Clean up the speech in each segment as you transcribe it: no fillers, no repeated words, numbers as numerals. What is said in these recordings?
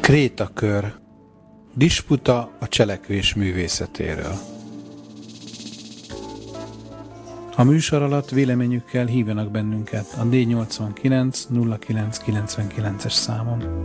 Krétakör. Disputa a cselekvés művészetéről. A műsor alatt véleményükkel hívjanak bennünket a D89 0999-es számon.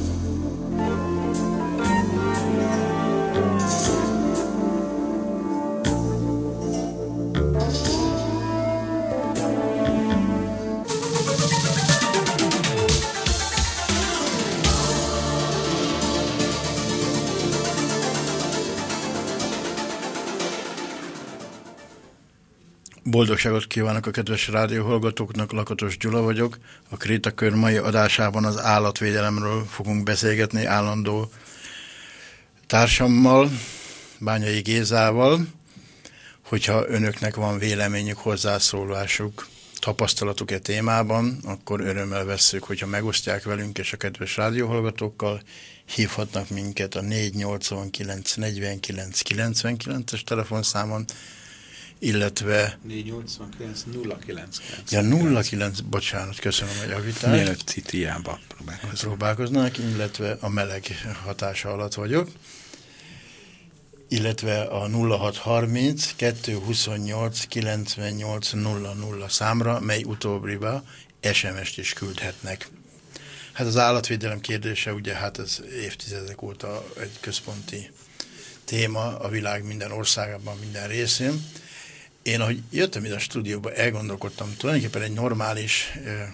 Boldogságot kívánok a kedves rádióhallgatóknak, Lakatos Gyula vagyok. A Krétakör mai adásában az állatvédelemről fogunk beszélgetni állandó társammal, Bányai Gézával. Hogyha önöknek van véleményük, hozzászólásuk, tapasztalatuk e témában, akkor örömmel vesszük, hogyha megosztják velünk és a kedves rádióhallgatókkal. Hívhatnak minket a 489 49 99-es telefonszámon, illetve 489 099. Ja, 09, bocsánat, köszönöm a javítást. Mielőtt Citiába próbálkoznak, illetve a meleg hatása alatt vagyok. Illetve a 0630 228 98 00 számra, mely utóbbiba SMS-t is küldhetnek. Hát az állatvédelem kérdése, ugye hát ez évtizedek óta egy központi téma a világ minden országában, minden részén. Én, ahogy jöttem ide a stúdióba, elgondolkodtam, tulajdonképpen egy normális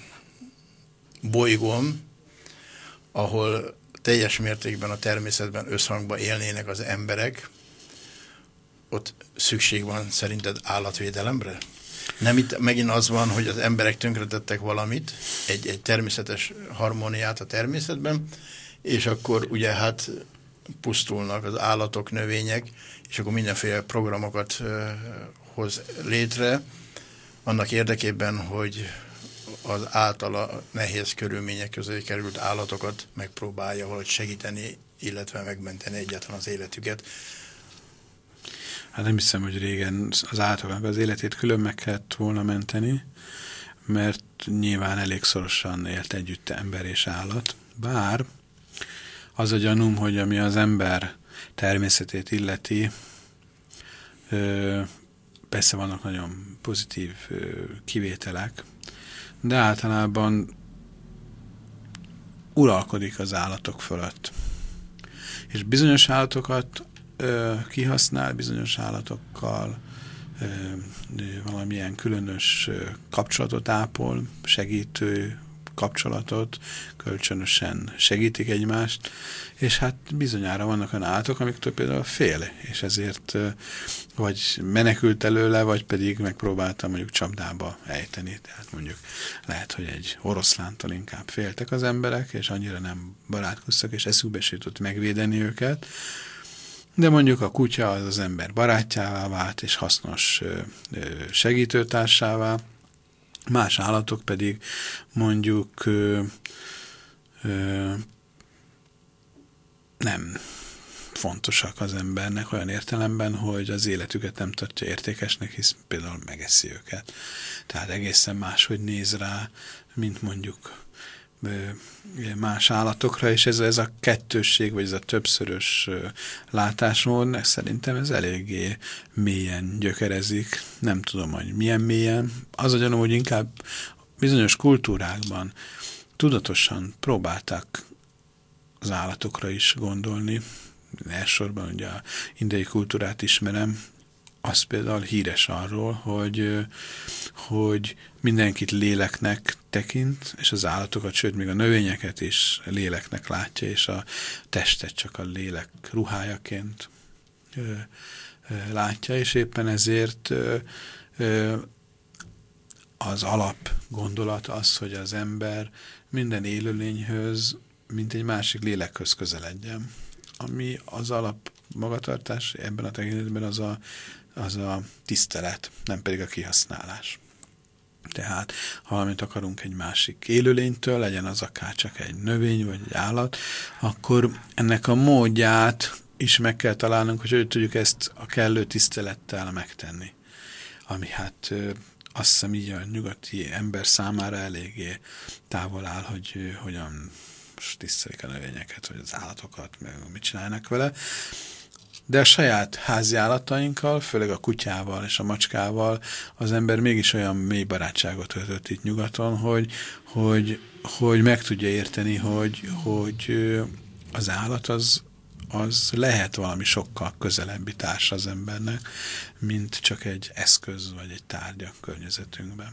bolygón, ahol teljes mértékben a természetben összhangban élnének az emberek, ott szükség van szerinted állatvédelemre? Nem itt megint az van, hogy az emberek tönkretettek valamit, egy természetes harmóniát a természetben, és akkor ugye hát pusztulnak az állatok, növények, és akkor mindenféle programokat hoz létre, annak érdekében, hogy az általa nehéz körülmények közé került állatokat megpróbálja valahogy segíteni, illetve megmenteni egyáltalán az életüket. Hát nem hiszem, hogy régen az állatoknak az életét külön meg kellett volna menteni, mert nyilván elég szorosan élt együtt ember és állat. Bár az a gyanúm, hogy ami az ember természetét illeti, persze vannak nagyon pozitív kivételek, de általában uralkodik az állatok fölött. És bizonyos állatokat kihasznál, bizonyos állatokkal valamilyen különös kapcsolatot ápol, segítő kapcsolatot, kölcsönösen segítik egymást, és hát bizonyára vannak olyan állatok, amiktől például fél, és ezért vagy menekült előle, vagy pedig megpróbálta mondjuk csapdába ejteni. Tehát mondjuk lehet, hogy egy oroszlántól inkább féltek az emberek, és annyira nem barátkoztak, és eszükbe se jutott megvédeni őket, de mondjuk a kutya az ember barátjává vált, és hasznos segítőtársává, más állatok pedig mondjuk nem fontosak az embernek olyan értelemben, hogy az életüket nem tartja értékesnek, hisz például megeszi őket. Tehát egészen máshogy néz rá, mint mondjuk más állatokra, és ez a kettősség, vagy ez a többszörös látásmód, szerintem ez eléggé mélyen gyökerezik. Nem tudom, hogy milyen mélyen. Az a gyanúm, hogy inkább bizonyos kultúrákban tudatosan próbálták az állatokra is gondolni. Elsősorban ugye a indiai kultúrát ismerem, az például híres arról, hogy mindenkit léleknek tekint, és az állatokat, sőt, még a növényeket is léleknek látja, és a testet csak a lélek ruhájaként látja, és éppen ezért az alap gondolat az, hogy az ember minden élőlényhöz, mint egy másik lélekhöz közeledjen. Ami az alap magatartás ebben a tekintetben az a tisztelet, nem pedig a kihasználás. Tehát, ha valamit akarunk egy másik élőlénytől, legyen az akár csak egy növény vagy egy állat, akkor ennek a módját is meg kell találnunk, hogy tudjuk ezt a kellő tisztelettel megtenni. Ami hát azt hiszem így a nyugati ember számára eléggé távol áll, hogy hogyan most tisztelik a növényeket, vagy az állatokat, meg mit csinálnak vele. De a saját házi állatainkkal, főleg a kutyával és a macskával az ember mégis olyan mély barátságot kötött itt nyugaton, hogy meg tudja érteni, hogy az állat az lehet valami sokkal közelebbi társ az embernek, mint csak egy eszköz vagy egy tárgy a környezetünkben.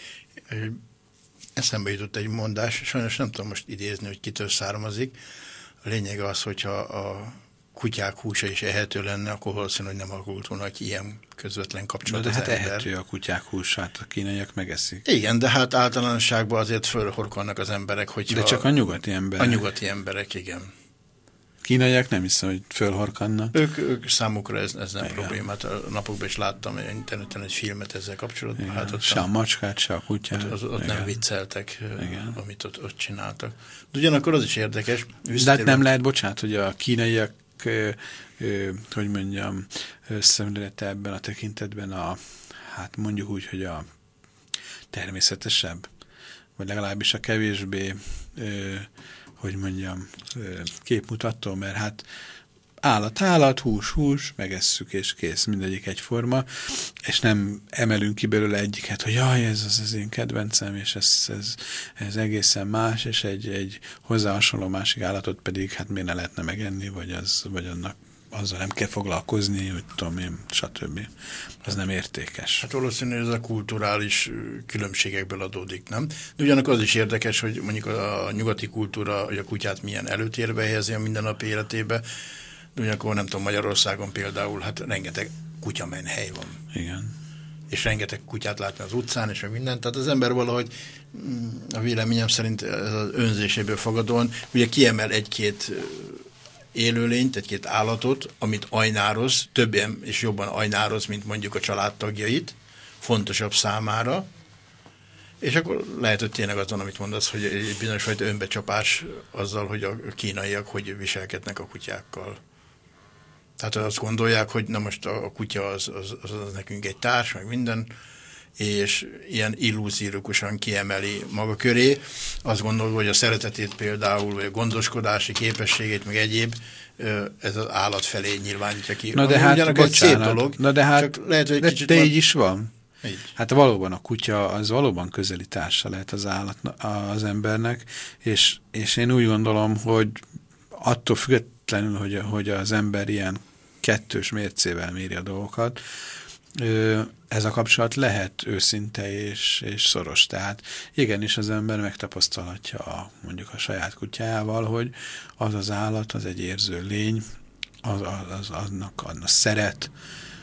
Eszembe jutott egy mondás, sajnos nem tudom most idézni, hogy kitől származik. A lényeg az, hogyha a kutyák húsa is ehető lenne, akkor valószínűleg nem alakult volna ki ilyen közvetlen kapcsolat. De hát ehető a kutyák húsát, a kínaiak megeszik. Igen, de hát általánosságban azért fölhorkolnak az emberek, hogyha... De csak a nyugati emberek. A nyugati emberek, igen. Kínaiak nem hiszem, hogy fölhorkannak. Ők számukra ez nem problémát. A napokban is láttam interneten egy filmet ezzel kapcsolatban. Igen. Hát ott se a macskát, se a kutyát. Ott nem vicceltek, igen, amit ott csináltak. De ugyanakkor az is érdekes. De hát nem lehet, bocsánat, hogy a kínaiak hogy mondjam, szemlélete ebben a tekintetben hát mondjuk úgy, hogy a természetesebb, vagy legalábbis a kevésbé hogy mondjam, képmutató, mert hát állat, hús, megesszük és kész, mindegyik egyforma, és nem emelünk ki belőle egyiket, hogy jaj, ez az én kedvencem, és ez egészen más, és egy hozzá hasonló másik állatot pedig hát miért ne lehetne megenni, vagy annak azzal nem kell foglalkozni, hogy tudom én, stb. Ez nem értékes. Hát valószínűleg ez a kulturális különbségekből adódik, nem? De ugyanakkor az is érdekes, hogy mondjuk a nyugati kultúra, hogy a kutyát milyen előtérbe helyezi a mindennapi életébe, de ugyanakkor nem tudom, Magyarországon például, hát rengeteg kutyamenhely van. Igen. És rengeteg kutyát látni az utcán, és meg mindent. Tehát az ember valahogy, a véleményem szerint az önzéséből fogadóan, ugye kiemel egy-két élőlényt, egy-két állatot, amit ajnároz, többen és jobban ajnároz, mint mondjuk a családtagjait, fontosabb számára, és akkor lehet, hogy tényleg azon, amit mondasz, hogy egy bizonyos fajta önbecsapás azzal, hogy a kínaiak hogy viselkednek a kutyákkal. Tehát azt gondolják, hogy na most a kutya az nekünk egy társ, meg minden, és ilyen illúzírikusan kiemeli maga köré. Azt gondolom, hogy a szeretetét például, vagy a gondoskodási képességét, meg egyéb, ez az állat felé nyilvánítja ki. Na de hát, bocsánat, lehet, hogy de kicsit így is van. Így. Hát valóban a kutya az valóban közeli társa lehet az állat, az embernek, és én úgy gondolom, hogy attól függetlenül, hogy az ember ilyen kettős mércével méri a dolgokat, ez a kapcsolat lehet őszinte és szoros. Tehát igenis az ember megtapasztalhatja mondjuk a saját kutyával, hogy az az állat, az egy érző lény, annak szeret,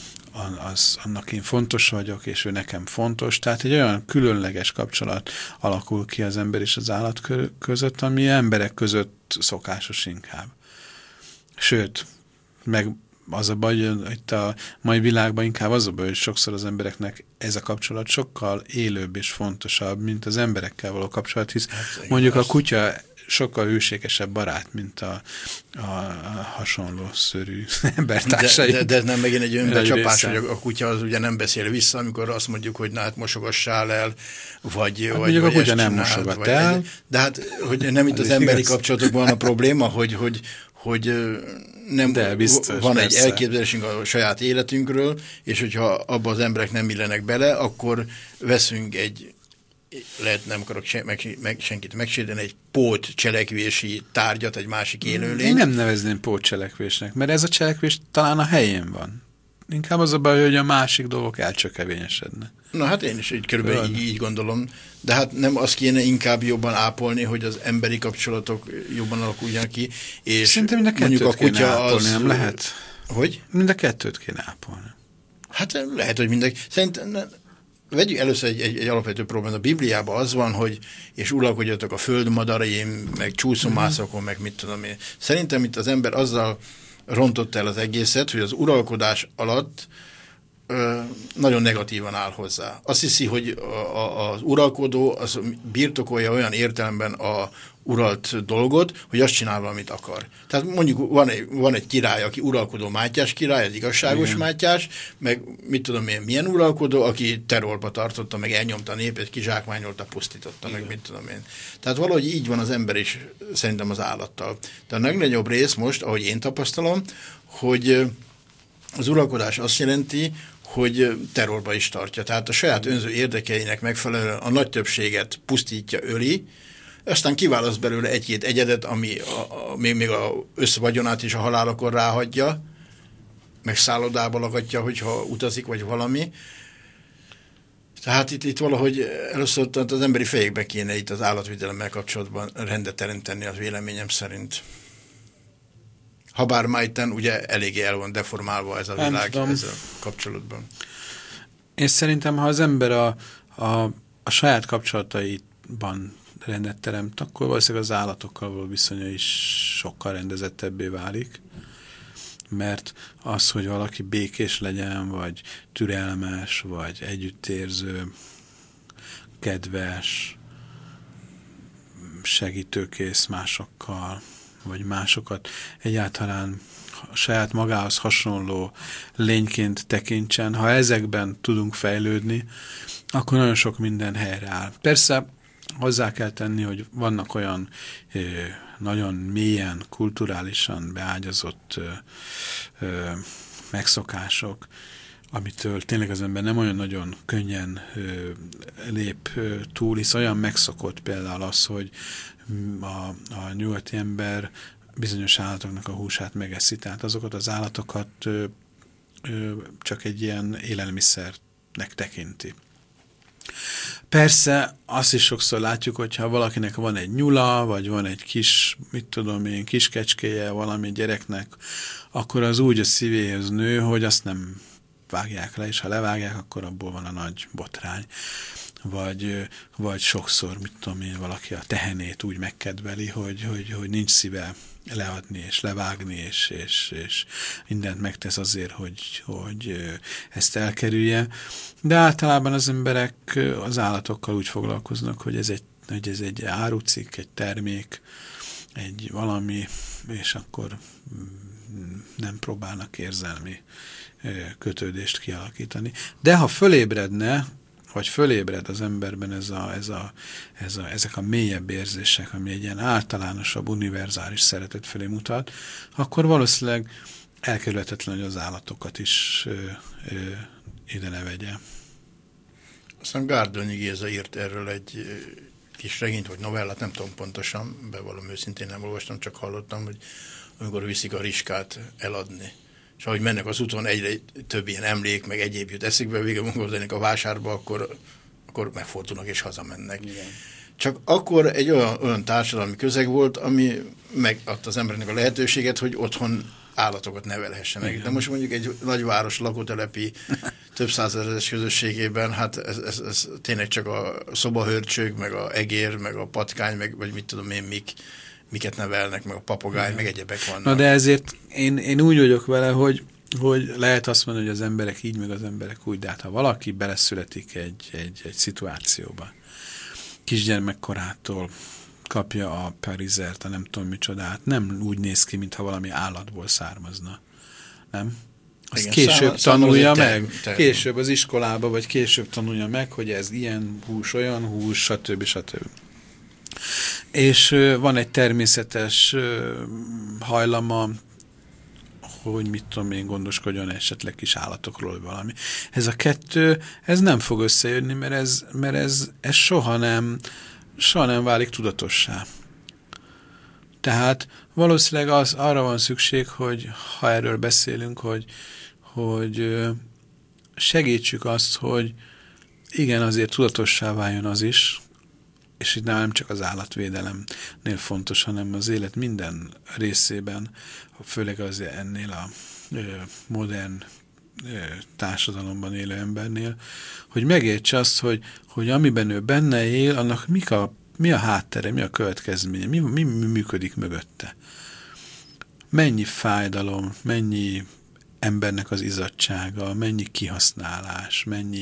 annak én fontos vagyok, és ő nekem fontos. Tehát egy olyan különleges kapcsolat alakul ki az ember és az állat között, ami emberek között szokásos inkább. Sőt, meg az a baj, hogy itt a mai világban inkább az a baj, hogy sokszor az embereknek ez a kapcsolat sokkal élőbb és fontosabb, mint az emberekkel való kapcsolat, hisz mondjuk a kutya sokkal hőségesebb barát, mint a hasonló szörű embertársai. De ez nem megint egy önbecsapás, hogy a kutya az ugye nem beszél vissza, amikor azt mondjuk, hogy na hát mosogassál el, vagy mondjuk a kutya nem mosogat el. De hát, hogy nem itt az emberi kapcsolatokban a probléma, hogy nem biztos, van persze. egy elképzelésünk a saját életünkről, és hogyha abba az emberek nem illenek bele, akkor veszünk lehet nem akarok senkit megsérteni, egy pótcselekvési tárgyat, egy másik élőlényt. Én nem nevezném pótcselekvésnek, mert ez a cselekvés talán a helyén van. Inkább az a baj, hogy a másik dolgok elcsökevényesednek. Na hát én is körülbelül így gondolom, de hát nem azt kéne inkább jobban ápolni, hogy az emberi kapcsolatok jobban alakuljanak ki, és szerintem mind a kettőt kéne ápolni, nem lehet? Hogy? Mind a kettőt kéne ápolni. Hát lehet, hogy mindenki. Szerintem vegyük először egy alapvető problémát. A Bibliában az van, hogy és uralkodjatok a föld madaraim, meg csúszomászokon, meg mit tudom én. Szerintem itt az ember azzal rontott el az egészet, hogy az uralkodás alatt nagyon negatívan áll hozzá. Azt hiszi, hogy az uralkodó az birtokolja olyan értelemben a uralt dolgot, hogy azt csinál, amit akar. Tehát mondjuk van egy király, aki uralkodó Mátyás király, egy igazságos igen. Mátyás, meg mit tudom én, milyen uralkodó, aki terrorba tartotta, meg elnyomta a népet, kizsákmányolta, pusztította, igen. Meg mit tudom én. Tehát valahogy így van az ember is szerintem az állattal. De a legnagyobb rész most, ahogy én tapasztalom, hogy az uralkodás azt jelenti, hogy terrorba is tartja. Tehát a saját önző érdekeinek megfelelően a nagy többséget pusztítja, öli, aztán kiválaszt belőle egy-két egyedet, ami még a összvagyonát is a halálakor ráhagyja, meg szállodába lakatja, hogyha utazik, vagy valami. Tehát itt valahogy először az emberi fejekbe kéne itt az állatvédelemmel kapcsolatban rendet teremteni, az véleményem szerint. Habár már itten ugye eléggé el van deformálva ez a világ ezzel kapcsolatban. És szerintem, ha az ember a saját kapcsolataiban rendet teremt, akkor valószínűleg az állatokkal való viszonya is sokkal rendezettebbé válik. Mert az, hogy valaki békés legyen, vagy türelmes, vagy együttérző, kedves, segítőkész másokkal, vagy másokat egyáltalán saját magához hasonló lényként tekintsen. Ha ezekben tudunk fejlődni, akkor nagyon sok minden helyreáll. Persze hozzá kell tenni, hogy vannak olyan nagyon mélyen, kulturálisan beágyazott megszokások, amitől tényleg az ember nem olyan nagyon könnyen lép túl, hisz olyan megszokott például az, hogy a nyugati ember bizonyos állatoknak a húsát megeszi, tehát azokat az állatokat csak egy ilyen élelmiszernek tekinti. Persze azt is sokszor látjuk, hogyha valakinek van egy nyula, vagy van egy kis, mit tudom én, kis kecskéje valami gyereknek, akkor az úgy a szívéhez nő, hogy azt nem vágják le, és ha levágják, akkor abból van a nagy botrány. Vagy sokszor, mit tudom én, valaki a tehenét úgy megkedveli, hogy nincs szíve leadni és levágni, és mindent megtesz azért, hogy ezt elkerülje. De általában az emberek az állatokkal úgy foglalkoznak, hogy ez egy árucikk, egy termék, egy valami, és akkor nem próbálnak érzelmi kötődést kialakítani. De ha fölébredne, vagy fölébred az emberben ezek a mélyebb érzések, ami egy ilyen általánosabb, univerzális szeretet felé mutat, akkor valószínűleg elkerülhetetlen, hogy az állatokat is ide ne vegye. Aztán Gárdonyi Géza írt erről egy kis regényt, vagy novellát, nem tudom pontosan, bevallom őszintén nem olvastam, csak hallottam, hogy amikor viszik a riskát eladni. És ahogy mennek az úton, egyre több ilyen emlék, meg egyéb jut eszükbe, végül gondolnék a vásárba, akkor megfordulnak és hazamennek. Igen. Csak akkor egy olyan társadalmi közeg volt, ami megadta az embernek a lehetőséget, hogy otthon állatokat nevelhessenek. Igen. De most mondjuk egy nagyváros lakótelepi több százezeres közösségében, hát ez tényleg csak a szobahörcsög, meg a egér, meg a patkány, vagy mit tudom én, miket nevelnek, meg a papagáj, meg egyebek vannak. Na de ezért én úgy vagyok vele, hogy lehet azt mondani, hogy az emberek így, meg az emberek úgy, de hát ha valaki beleszületik egy szituációba, kisgyermekkorától kapja a parizert, a nem tudom micsodát, nem úgy néz ki, mintha valami állatból származna. Nem? Azt igen, később tanulja meg. Később az iskolába, vagy később tanulja meg, hogy ez ilyen hús, olyan hús, stb. És van egy természetes hajlama, hogy mit tudom én, gondoskodjon esetleg kis állatokról valami. Ez a kettő, ez nem fog összejönni, mert ez soha nem válik tudatossá. Tehát valószínűleg arra van szükség, hogy ha erről beszélünk, hogy segítsük azt, hogy igen, azért tudatossá váljon az is, és itt nem csak az állatvédelemnél fontos, hanem az élet minden részében, főleg az ennél a modern társadalomban élő embernél, hogy megértse azt, hogy amiben ő benne él, annak mi a háttere, mi a következménye, mi működik mögötte. Mennyi fájdalom, mennyi embernek az izzadtsága, mennyi kihasználás,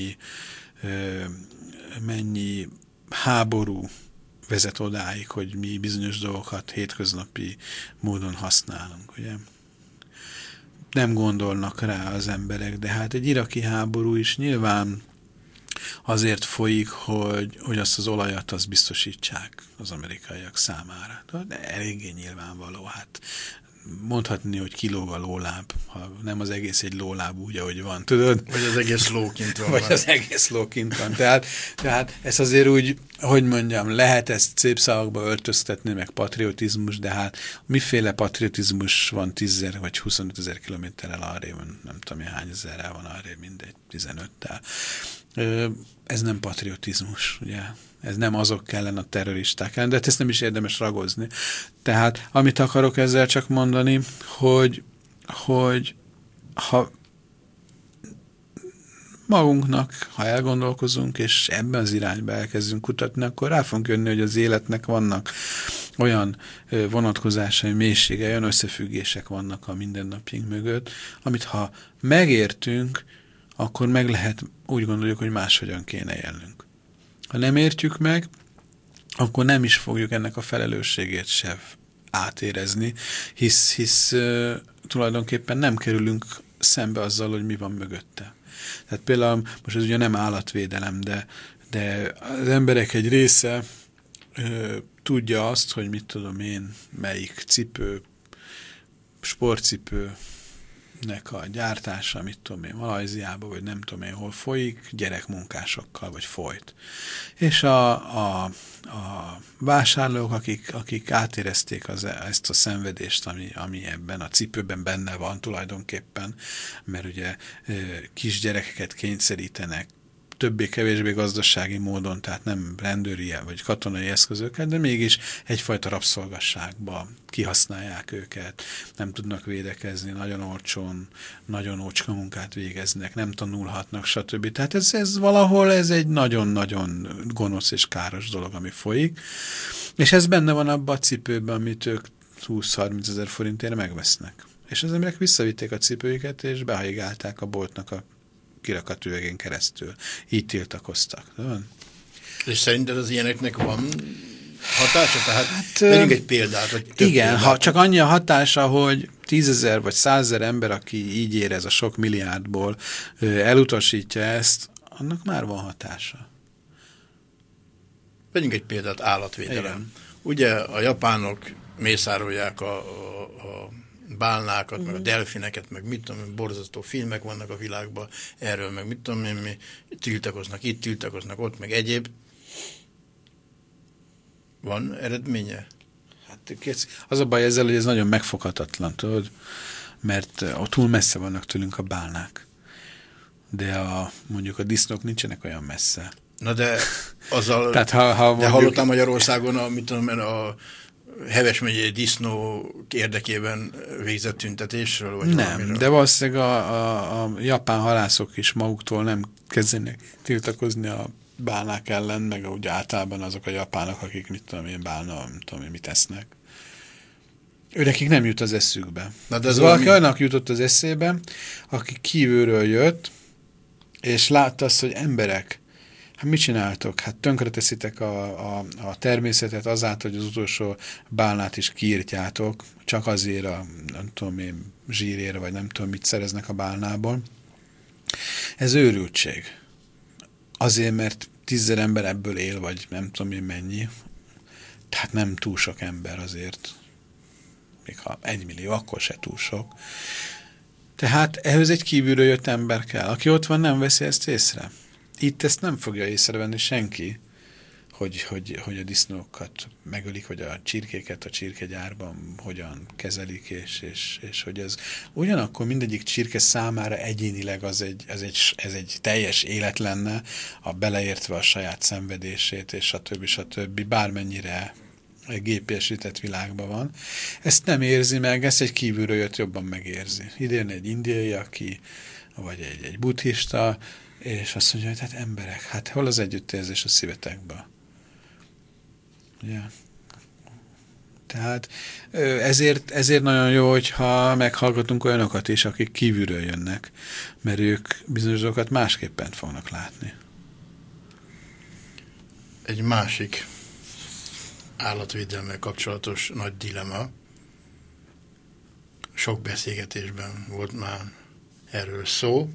mennyi háború vezet odáig, hogy mi bizonyos dolgokat hétköznapi módon használunk, ugye? Nem gondolnak rá az emberek, de hát egy iraki háború is nyilván azért folyik, hogy azt az olajat azt biztosítsák az amerikaiak számára. De eléggé nyilvánvaló, hát mondhatni, hogy kilóg a lóláb, ha nem az egész egy lóláb úgy, ahogy van, tudod? Vagy az egész lókint van. Vagy az egész lókint van. Tehát ezt azért úgy, hogy mondjam, lehet ezt szép szavakba öltöztetni, meg patriotizmus, de hát miféle patriotizmus van 10 000 vagy 25 000 kilométerrel arrébb, nem tudom, hány ezerrel van arrébb, mindegy, 15-tel. Ez nem patriotizmus, ugye? Ez nem azok kellene a terroristák ellen, de ezt nem is érdemes ragozni. Tehát amit akarok ezzel csak mondani, hogy ha magunknak, ha elgondolkozunk, és ebben az irányba elkezdünk kutatni, akkor rá fogunk jönni, hogy az életnek vannak olyan vonatkozásai, mélysége, olyan összefüggések vannak a mindennapjink mögött, amit ha megértünk, akkor meg lehet, úgy gondoljuk, hogy máshogyan kéne élnünk. Ha nem értjük meg, akkor nem is fogjuk ennek a felelősségét sem átérezni, hisz tulajdonképpen nem kerülünk szembe azzal, hogy mi van mögötte. Tehát például, most ez ugye nem állatvédelem, de az emberek egy része tudja azt, hogy mit tudom én, melyik cipő, sportcipőnek a gyártása, mit tudom én, Malajziába, vagy nem tudom én hol folyik, gyerekmunkásokkal, vagy folyt. És a vásárlók, akik átérezték ezt a szenvedést, ami ebben a cipőben benne van tulajdonképpen, mert ugye kisgyerekeket kényszerítenek többé-kevésbé gazdasági módon, tehát nem rendőri vagy katonai eszközöket, de mégis egyfajta rabszolgasságba kihasználják őket, nem tudnak védekezni, nagyon olcsón, nagyon ócska munkát végeznek, nem tanulhatnak, stb. Tehát ez valahol egy nagyon-nagyon gonosz és káros dolog, ami folyik, és ez benne van abban a cipőben, amit ők 20-30 000 forintért megvesznek. És az emberek visszavitték a cipőiket, és behajigálták a boltnak a kirakat üvegén keresztül. Így tiltakoztak. És szerinted az ilyeneknek van hatása? Tehát vegyünk egy példát. Vagy igen, példát. ha csak annyi a hatása, hogy 10 000 vagy 100 000 ember, aki így érez a sok milliárdból, elutasítja ezt, annak már van hatása. Vegyünk egy példát, állatvédelem. Igen. Ugye a japánok mészárolják a bálnákat, meg a delfineket, meg mit tudom én, borzasztó filmek vannak a világban erről, meg mit tudom én, mi tiltakoznak itt, tiltakoznak ott, meg egyéb. Van eredménye? Hát az a baj ezzel, hogy ez nagyon megfoghatatlan, tudod, mert túl messze vannak tőlünk a bálnák. De mondjuk a disznók nincsenek olyan messze. Na de azzal, tehát, de mondjuk, hallottam Magyarországon, mit tudom én, a Heves megyei disznó érdekében végzett tüntetésről? Vagy nem, valamiről? de valószínűleg a japán halászok is maguktól nem kezdenek tiltakozni a bálnák ellen, meg úgy általában azok a japánok, akik mit tudom én, bálna, nem tudom én, mit esznek. Őnekik nem jut az eszükbe. Na de ez valaki annak jutott az eszébe, aki kívülről jött, és látta azt, hogy emberek, hát mit csináltok? Hát tönkreteszitek a természetet azáltal, hogy az utolsó bálnát is kiírtjátok, csak azért nem tudom én, zsírére, vagy nem tudom mit szereznek a bálnából. Ez őrültség. Azért, mert 10 000 ember ebből él, vagy nem tudom én mennyi. Tehát nem túl sok ember azért. Még ha 1 millió, akkor se túl sok. Tehát ehhez egy kívülről jött ember kell. Aki ott van, nem veszi ezt észre. Itt ezt nem fogja észrevenni senki, hogy a disznókat megölik, hogy a csirkéket a csirkegyárban hogyan kezelik, és hogy ez ugyanakkor mindegyik csirke számára egyénileg ez egy teljes élet lenne, beleértve a saját szenvedését, és stb. Bármennyire gépiesített világban van. Ezt nem érzi meg, ezt egy kívülről jött jobban megérzi. Idén egy indiai, vagy egy buddhista, és azt mondja, hogy hát emberek, hát hol az együttérzés a szívetekben? Ugye? Tehát ezért nagyon jó, hogyha meghallgatunk olyanokat is, akik kívülről jönnek, mert ők bizonyos dolgokat másképpen fognak látni. Egy másik állatvédelemmel kapcsolatos nagy dilema. Sok beszélgetésben volt már erről szó,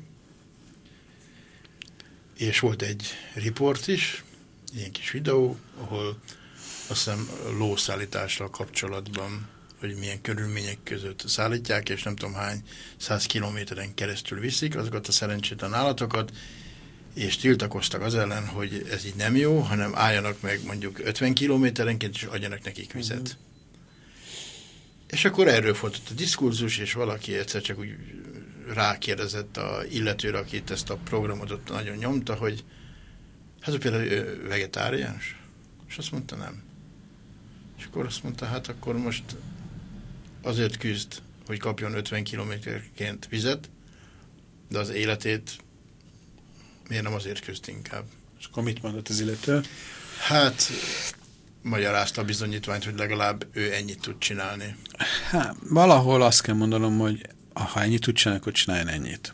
és volt egy riport is, ilyen kis videó, ahol azt hiszem lószállítással kapcsolatban, hogy milyen körülmények között szállítják, és nem tudom hány 100 kilométeren keresztül viszik azokat a szerencsétlen állatokat, és tiltakoztak az ellen, hogy ez így nem jó, hanem álljanak meg mondjuk 50 kilométerenként, és adjanak nekik vizet. És akkor erről folytott a diskurzus, és valaki egyszer csak úgy rákérdezett a illetőre, akit ezt a programot ott nagyon nyomta, hogy hát például ő vegetáriánus? És azt mondta, nem. És akkor azt mondta, hát akkor most azért küzd, hogy kapjon 50 kilométerként vizet, de az életét miért nem azért küzd inkább. És akkor mit mondott az illető? Hát magyarázta a bizonyítványt, hogy legalább ő ennyit tud csinálni. Hát, valahol azt kell mondanom, hogy ha ennyit tud csinálni, akkor csináljon ennyit.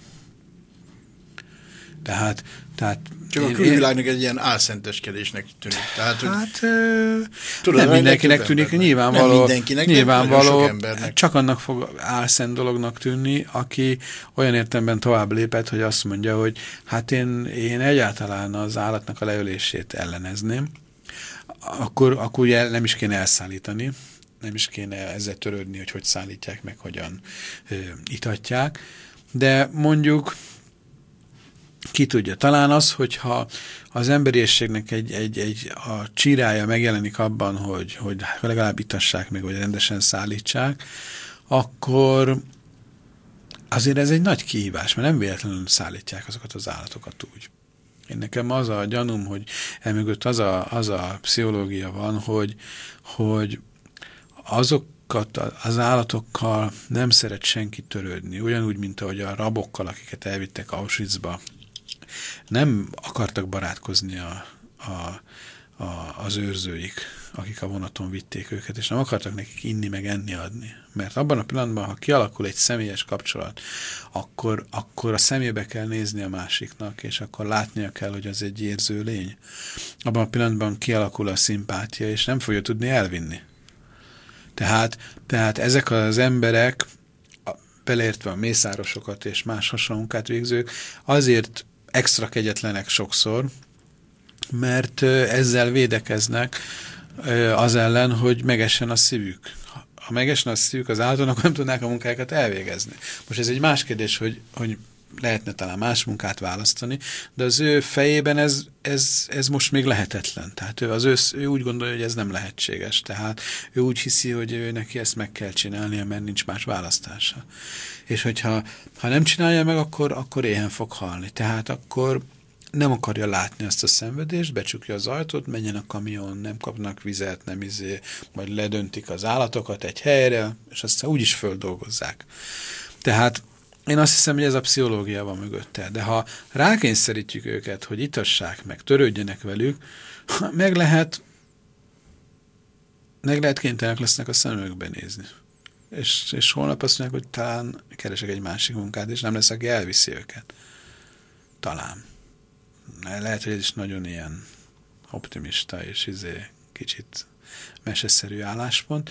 Tehát csak a külvilágnak egy ilyen álszenteskedésnek tűnik. Tehát, hát tudod, nem mindenkinek tűnik, nyilvánvaló, csak annak fog álszent dolognak tűnni, aki olyan értelemben tovább lépett, hogy azt mondja, hogy hát én egyáltalán az állatnak a leölését ellenezném, akkor ugye nem is kéne elszállítani, nem is kéne ezzel törődni, hogy szállítják meg, hogyan itatják, de mondjuk ki tudja, talán az, hogyha az emberiségnek a csírája megjelenik abban, hogy legalább itassák meg, vagy rendesen szállítsák, akkor azért ez egy nagy kihívás, mert nem véletlenül szállítják azokat az állatokat úgy. Én nekem az a gyanúm, hogy emögött az a pszichológia van, hogy azokat az állatokkal nem szeret senki törődni. Ugyanúgy, mint ahogy a rabokkal, akiket elvittek Auschwitzba, nem akartak barátkozni az őrzőik, akik a vonaton vitték őket, és nem akartak nekik inni meg enni adni. Mert abban a pillanatban, ha kialakul egy személyes kapcsolat, akkor a szemébe kell nézni a másiknak, és akkor látnia kell, hogy az egy érző lény. Abban a pillanatban kialakul a szimpátia, és nem fogja tudni elvinni. Tehát ezek az emberek, beleértve a mészárosokat és más hasonló munkát végzők, azért extra kegyetlenek sokszor, mert ezzel védekeznek az ellen, hogy megessen a szívük. Ha megessen a szívük az állaton, akkor nem tudnák a munkájukat elvégezni. Most ez egy más kérdés, hogy lehetne talán más munkát választani, de az ő fejében ez most még lehetetlen. Tehát ő úgy gondolja, hogy ez nem lehetséges. Tehát ő úgy hiszi, hogy ő neki ezt meg kell csinálnia, mert nincs más választása. És hogyha nem csinálja meg, akkor éhen fog halni. Tehát akkor nem akarja látni azt a szenvedést, becsukja az ajtót, menjen a kamion, nem kapnak vizet, majd ledöntik az állatokat egy helyre, és aztán úgyis földolgozzák. Tehát én azt hiszem, hogy ez a pszichológia van mögötte, de ha rákényszerítjük őket, hogy itassák meg, törődjenek velük, meg lehet kénytelenek lesznek a szemükbe nézni. És holnap azt mondják, hogy talán keresek egy másik munkát, és nem lesz, aki elviszi őket. Talán. Lehet, hogy ez is nagyon ilyen optimista és kicsit meseszerű álláspont,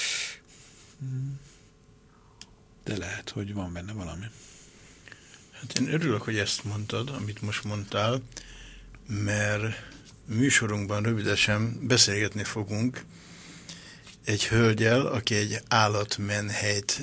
de lehet, hogy van benne valami. Hát én örülök, hogy ezt mondtad, amit most mondtál, mert műsorunkban rövidesen beszélgetni fogunk egy hölgyel, aki egy állatmenhelyt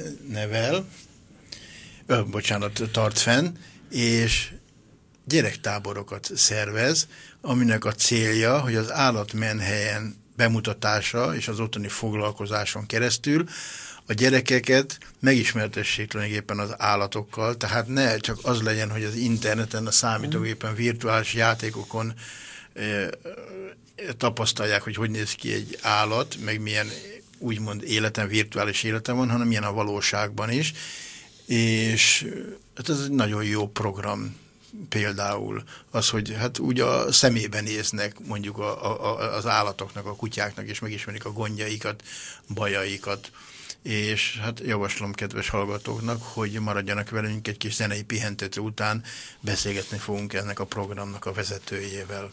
tart fenn, és gyerektáborokat szervez, aminek a célja, hogy az állatmenhelyen bemutatása és az ottani foglalkozáson keresztül a gyerekeket megismertessék tulajdonképpen az állatokkal, tehát ne csak az legyen, hogy az interneten, a számítógépen, virtuális játékokon tapasztalják, hogy néz ki egy állat, meg milyen úgymond virtuális életen van, hanem milyen a valóságban is, és hát ez egy nagyon jó program például az, hogy hát úgy a szemébe néznek mondjuk az állatoknak, a kutyáknak, és megismerik a gondjaikat, bajaikat, és hát javaslom kedves hallgatóknak, hogy maradjanak velünk egy kis zenei pihentető után, beszélgetni fogunk ennek a programnak a vezetőjével.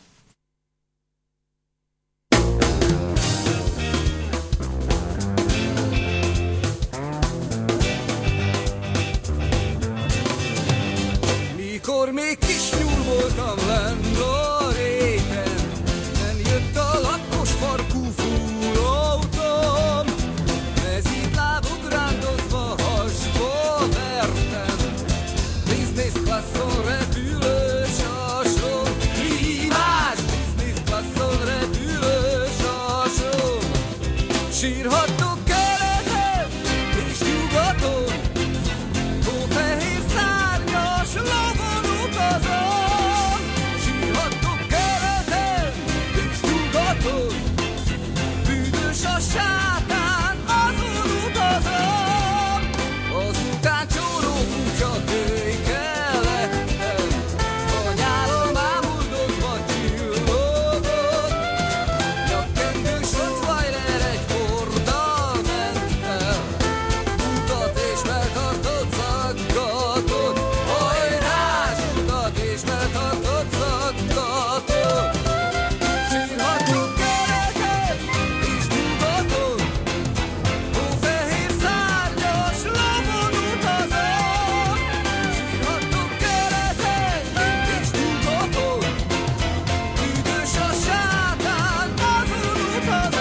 Mikor még kis nyúl voltam lenn a réten, nem jött a lakkos farkú fúrótom, mezítlábuk rándozva hasba vertem, business classon repülő sason, imás business classon repülő sason, sírhattok keleten és nyugaton, hófehér szárnyas lovon utazom, sírhattok keleten és nyugaton, bűnös a sátán, azon utazom, azután csóró kutya kölyke lettem, a nyálom ámuldozva csillogott, nyakkendős rottweiler egy horddal ment el, utat és melltartott szaggatott, hajrás utat és melltartott szaggatott, sírhattok keleten és nyugaton, hófehér szárnyas lovon utazom, sírhattok keleten és nyugaton, büdös a sátán, azon utazom.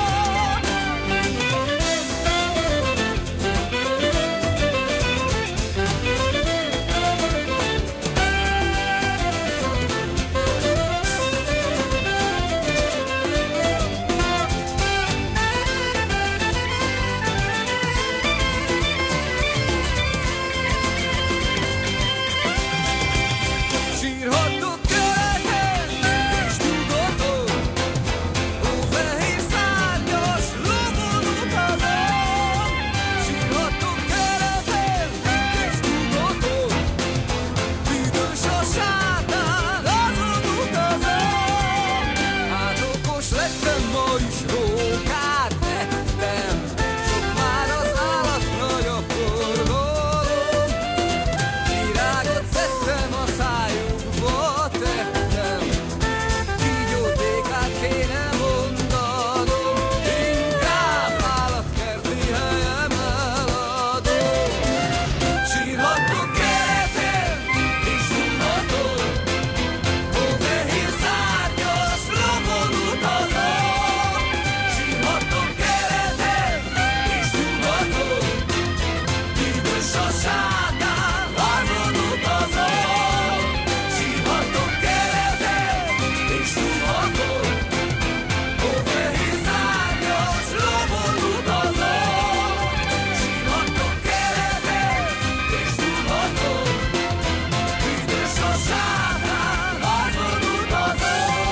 Sírhattok keleten és nyugaton, hófehér szárnyas lovon utazom, sírhattok keleten és nyugaton, büdös a sátán, azon utazom. Hát okos lettem, ma is rókát vettem, sok már az állatnagy a forgalom, virágot szedtem, a szájukba tettem, kígyótékát kéne mondanom, inkább állatkerti helyem eladom. Sírhattok keleten és nyugaton, hófehér szárnyas lovon utazom, sírhattok keleten és nyugaton, büdös a sátán, azon utazom, sírhattok keleten és nyugaton, hófehér szárnyas lovon utazom, sírhattok keleten és nyugaton, büdös a sátán, azon utazom.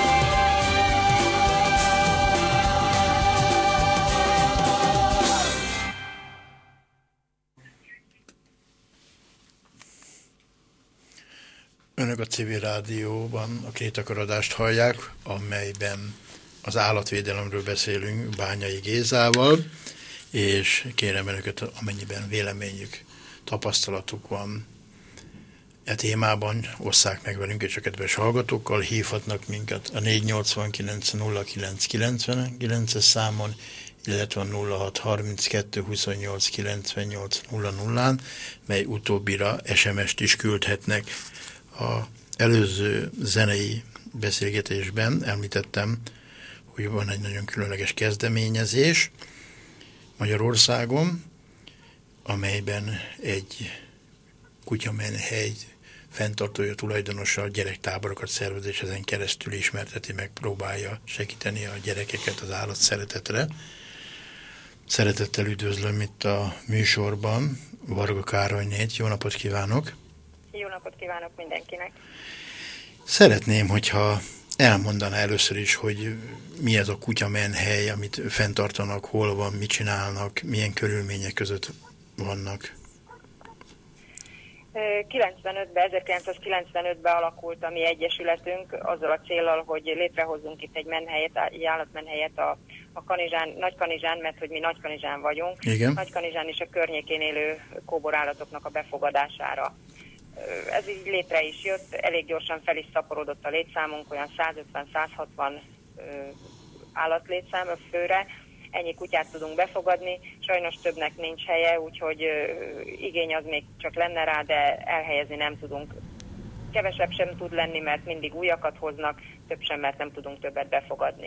Önök a civil rádióban a Két akaradást hallják, amelyben az állatvédelemről beszélünk Bányai Gézával, és kérem önöket, amennyiben véleményük, tapasztalatuk van e témában, osszák meg velünk, és a kedves hallgatókkal hívhatnak minket a 489 09 99-es számon, illetve a 0632 28 98 00-án, mely utóbbira SMS-t is küldhetnek. A előző zenei beszélgetésben említettem, hogy van egy nagyon különleges kezdeményezés Magyarországon, amelyben egy kutyamenhely fenntartója, tulajdonosa gyerektáborokat szervez, és ezen keresztül ismerteti, meg próbálja segíteni a gyerekeket az állat szeretetre. Szeretettel üdvözlöm itt a műsorban Varga Károlynét. Jó napot kívánok! Jó napot kívánok mindenkinek! Szeretném, hogyha elmondaná először is, hogy mi ez a kutyamenhely, amit fenntartanak, hol van, mit csinálnak, milyen körülmények között vannak. 1995-ben alakult a mi egyesületünk azzal a céllal, hogy létrehozzunk itt egy állatmenhelyet a Kanizsán, Nagykanizsán, mert hogy mi Nagykanizsán vagyunk. Igen. Nagykanizsán és a környékén élő kóborállatoknak a befogadására. Ez így létre is jött, elég gyorsan fel is szaporodott a létszámunk, olyan 150-160 állatlétszám a főre. Ennyi kutyát tudunk befogadni, sajnos többnek nincs helye, úgyhogy igény az még csak lenne rá, de elhelyezni nem tudunk. Kevesebb sem tud lenni, mert mindig újakat hoznak, több sem, mert nem tudunk többet befogadni.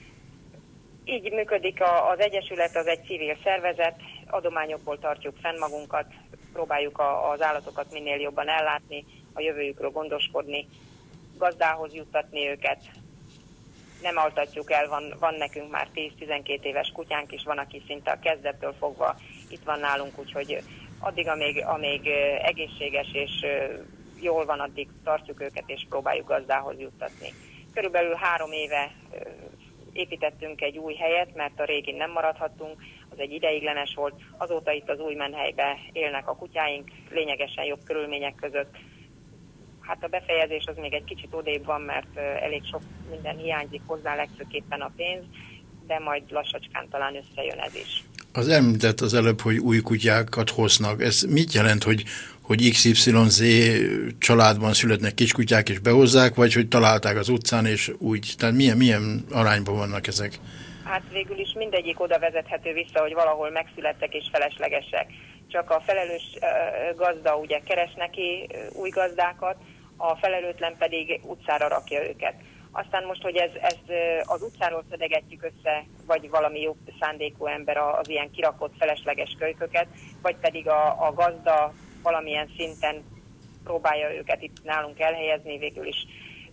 Így működik az Egyesület, az egy civil szervezet, adományokból tartjuk fenn magunkat, próbáljuk az állatokat minél jobban ellátni, a jövőjükről gondoskodni, gazdához juttatni őket. Nem altatjuk el, van nekünk már 10-12 éves kutyánk is, van, aki szinte a kezdettől fogva itt van nálunk, úgyhogy addig, amíg egészséges és jól van, addig tartjuk őket és próbáljuk gazdához juttatni. Körülbelül 3 éve építettünk egy új helyet, mert a régin nem maradhattunk, az egy ideiglenes volt, azóta itt az új menhelyben élnek a kutyáink, lényegesen jobb körülmények között. Hát a befejezés az még egy kicsit odébb van, mert elég sok minden hiányzik hozzá, legfőképpen a pénz, de majd lassacskán talán összejön ez is. Az említett az előbb, hogy új kutyákat hoznak. Ez mit jelent, hogy XYZ családban születnek kiskutyák és behozzák, vagy hogy találták az utcán és úgy? Tehát milyen arányban vannak ezek? Hát végül is mindegyik oda vezethető vissza, hogy valahol megszülettek és feleslegesek. Csak a felelős gazda ugye keres neki új gazdákat, a felelőtlen pedig utcára rakja őket. Aztán most, hogy ez az utcáról szedegetjük össze, vagy valami jobb szándékú ember az ilyen kirakott felesleges kölyköket, vagy pedig a gazda valamilyen szinten próbálja őket itt nálunk elhelyezni, végül is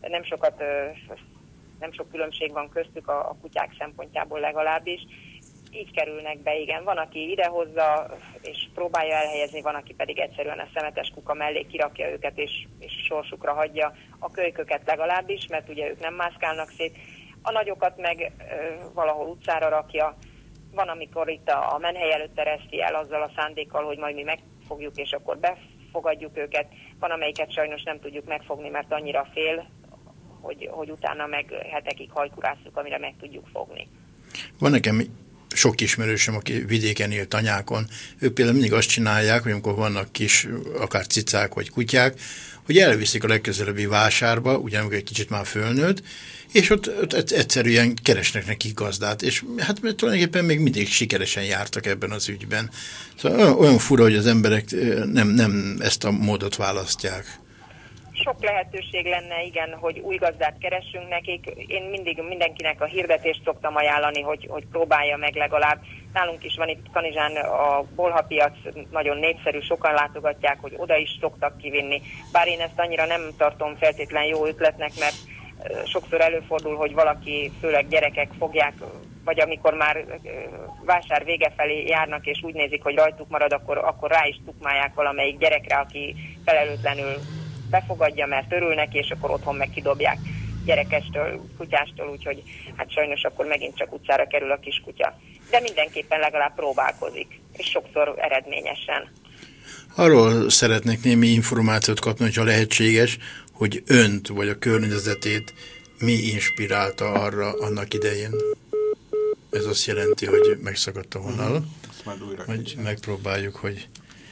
nem sok különbség van köztük a kutyák szempontjából legalábbis. Így kerülnek be, igen. Van, aki idehozza és próbálja elhelyezni, van, aki pedig egyszerűen a szemetes kuka mellé kirakja őket és sorsukra hagyja a kölyköket legalábbis, mert ugye ők nem mászkálnak szét. A nagyokat meg valahol utcára rakja. Van, amikor itt a menhely előtt tereszti el azzal a szándékkal, hogy majd mi megfogjuk és akkor befogadjuk őket. Van, amelyiket sajnos nem tudjuk megfogni, mert annyira fél, hogy utána meg hetekig hajkurásszuk, amire meg tudjuk fogni. Van nekem sok ismerősöm, aki vidéken él tanyákon, ők például mindig azt csinálják, hogy amikor vannak kis, akár cicák vagy kutyák, hogy elviszik a legközelebbi vásárba, ugyanúgy egy kicsit már fölnőtt, és ott egyszerűen keresnek neki gazdát, és hát tulajdonképpen még mindig sikeresen jártak ebben az ügyben. Szóval olyan fura, hogy az emberek nem ezt a módot választják. Sok lehetőség lenne, igen, hogy új gazdát keressünk nekik. Én mindig mindenkinek a hirdetést szoktam ajánlani, hogy próbálja meg legalább. Nálunk is van itt Kanizsán a bolhapiac, nagyon népszerű, sokan látogatják, hogy oda is szoktak kivinni. Bár én ezt annyira nem tartom feltétlen jó ötletnek, mert sokszor előfordul, hogy valaki, főleg gyerekek fogják, vagy amikor már vásár vége felé járnak, és úgy nézik, hogy rajtuk marad, akkor rá is tukmálják valamelyik gyerekre, aki felelőtlenül befogadja, mert örülnek, és akkor otthon meg kidobják gyerekestől, kutyástól, úgyhogy hát sajnos akkor megint csak utcára kerül a kiskutya. De mindenképpen legalább próbálkozik, és sokszor eredményesen. Arról szeretnék némi információt kapni, hogyha lehetséges, hogy önt vagy a környezetét mi inspirálta arra annak idején. Ez azt jelenti, hogy megszakadt a vonal. Hogy megpróbáljuk, hogy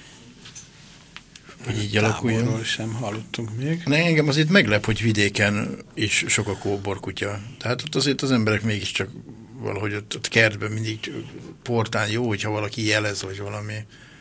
így alakuljon. Távolról sem hallottunk még. Engem az itt meglep, hogy vidéken is sok a kóborkutya. Tehát ott azért az emberek mégiscsak valahogy ott kertben mindig portán jó, hogyha valaki jelez, vagy valami.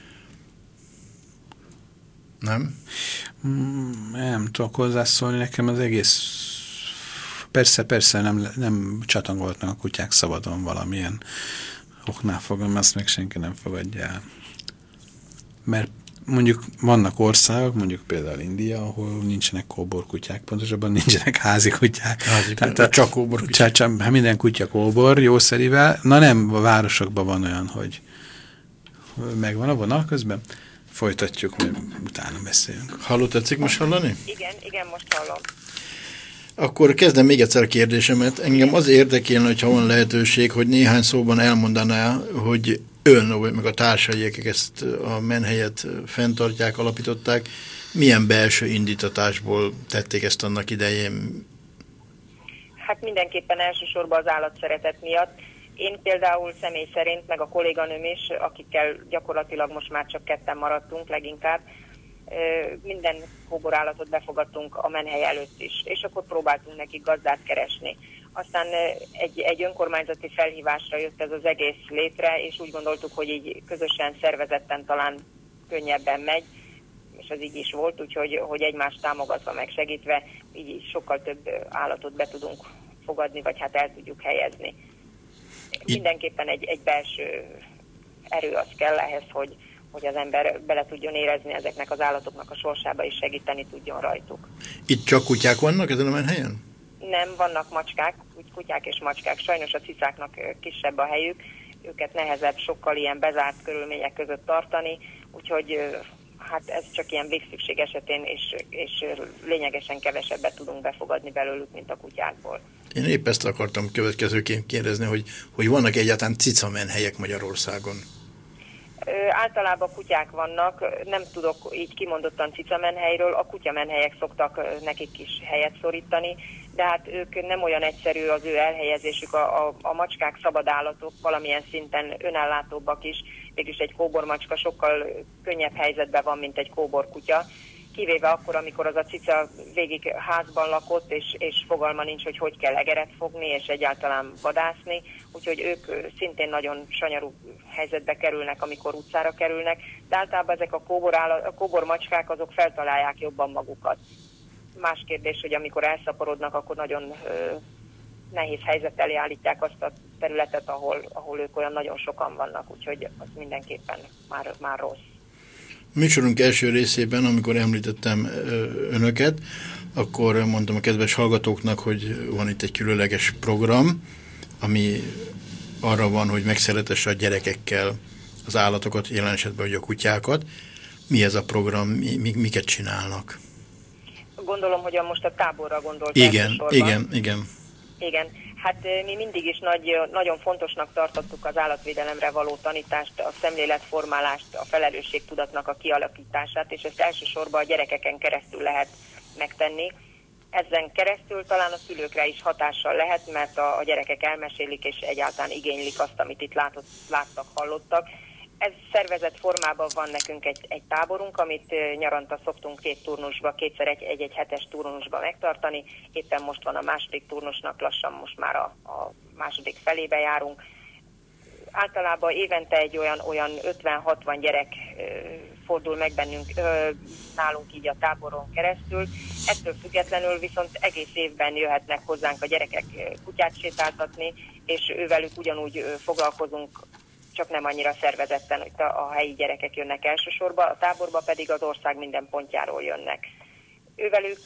Nem? Nem tudok hozzászólni, nekem az egész persze nem csatangolhatnak a kutyák szabadon valamilyen oknál fogom, ezt meg senki nem fogadja el. Mert mondjuk vannak országok, mondjuk például India, ahol nincsenek kóborkutyák, pontosabban nincsenek házi kutyák. Tehát csak kóborkutyák. Minden kutya kóbor, jószerivel. Na nem, a városokban van olyan, hogy megvan a vonal közben. Folytatjuk, mert utána beszélünk. Halló, tetszik most hallani? Igen, most hallom. Akkor kezdem még egyszer a kérdésemet. Engem az érdekelne, hogyha van lehetőség, hogy néhány szóban elmondaná, hogy ön, meg a társai, akik ezt a menhelyet fenntartják, alapították, milyen belső indítatásból tették ezt annak idején? Hát mindenképpen elsősorban az állatszeretet miatt. Én például személy szerint, meg a kolléganőm is, akikkel gyakorlatilag most már csak ketten maradtunk leginkább, minden kóborállatot befogadtunk a menhely előtt is, és akkor próbáltunk nekik gazdát keresni. Aztán egy önkormányzati felhívásra jött ez az egész létre, és úgy gondoltuk, hogy így közösen, szervezetten talán könnyebben megy, és az így is volt, úgyhogy egymást támogatva, meg segítve, így sokkal több állatot be tudunk fogadni, vagy hát el tudjuk helyezni. Mindenképpen egy belső erő az kell ehhez, hogy az ember bele tudjon érezni ezeknek az állatoknak a sorsába, és segíteni tudjon rajtuk. Itt csak kutyák vannak ezen a menhelyen? Nem, vannak macskák, kutyák és macskák. Sajnos a cicáknak kisebb a helyük, őket nehezebb sokkal ilyen bezárt körülmények között tartani, úgyhogy hát ez csak ilyen végszükség esetén, és lényegesen kevesebbet tudunk befogadni belőlük, mint a kutyákból. Én épp ezt akartam következőként kérdezni, hogy vannak egyáltalán cicamenhelyek Magyarországon? Általában kutyák vannak, nem tudok így kimondottan cicamenhelyről, a kutyamenhelyek szoktak nekik is helyet szorítani, de hát ők nem olyan egyszerű az ő elhelyezésük, a macskák szabad állatok, valamilyen szinten önellátóbbak is, mégis egy kóbormacska sokkal könnyebb helyzetben van, mint egy kóborkutya, kivéve akkor, amikor az a cica végig házban lakott, és fogalma nincs, hogy kell egeret fogni, és egyáltalán vadászni, úgyhogy ők szintén nagyon sanyarú helyzetbe kerülnek, amikor utcára kerülnek, de általában ezek a kóbormacskák azok feltalálják jobban magukat. Más kérdés, hogy amikor elszaporodnak, akkor nagyon nehéz helyzet elé állítják azt a területet, ahol ők olyan nagyon sokan vannak, úgyhogy az mindenképpen már rossz. Műsorunk első részében, amikor említettem önöket, akkor mondtam a kedves hallgatóknak, hogy van itt egy különleges program, ami arra van, hogy megszeretesse a gyerekekkel az állatokat, jelen esetben hogy a kutyákat. Mi ez a program, miket csinálnak? Gondolom, hogy most a táborra gondolt elsősorban. Igen. Hát mi mindig is nagyon fontosnak tartottuk az állatvédelemre való tanítást, a szemléletformálást, a felelősségtudatnak a kialakítását, és ezt elsősorban a gyerekeken keresztül lehet megtenni. Ezen keresztül talán a szülőkre is hatással lehet, mert a gyerekek elmesélik és egyáltalán igénylik azt, amit itt láttak, hallottak. Ez szervezett formában van nekünk egy táborunk, amit nyaranta szoktunk 2 turnusba, kétszer egy hetes turnusba megtartani. Éppen most van a második turnusnak, lassan most már a második felébe járunk. Általában évente egy olyan 50-60 gyerek fordul meg bennünk nálunk így a táboron keresztül. Ettől függetlenül viszont egész évben jöhetnek hozzánk a gyerekek kutyát sétáltatni, és ővelük ugyanúgy foglalkozunk, csak nem annyira szervezetten, hogy a helyi gyerekek jönnek elsősorban, a táborba pedig az ország minden pontjáról jönnek. Ővelük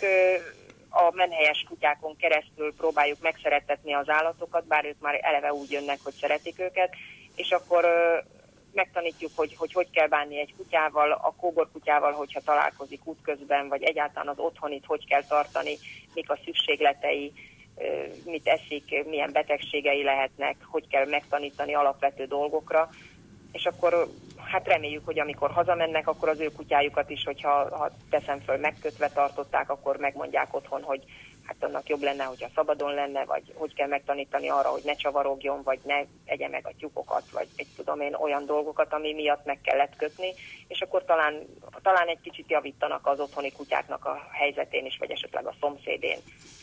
a menhelyes kutyákon keresztül próbáljuk megszerettetni az állatokat, bár ők már eleve úgy jönnek, hogy szeretik őket, és akkor megtanítjuk, hogy kell bánni egy kutyával, a kóborkutyával, hogyha találkozik útközben, vagy egyáltalán az otthonit hogy kell tartani, mik a szükségletei, mit eszik, milyen betegségei lehetnek, hogy kell megtanítani alapvető dolgokra, és akkor hát reméljük, hogy amikor hazamennek, akkor az ő kutyájukat is, hogyha teszem föl, megkötve tartották, akkor megmondják otthon, hogy hát annak jobb lenne, hogyha szabadon lenne, vagy hogy kell megtanítani arra, hogy ne csavarogjon, vagy ne egye meg a tyúkokat, vagy tudom én olyan dolgokat, ami miatt meg kellett kötni, és akkor talán egy kicsit javítanak az otthoni kutyáknak a helyzetén is, vagy esetleg a szomszédén.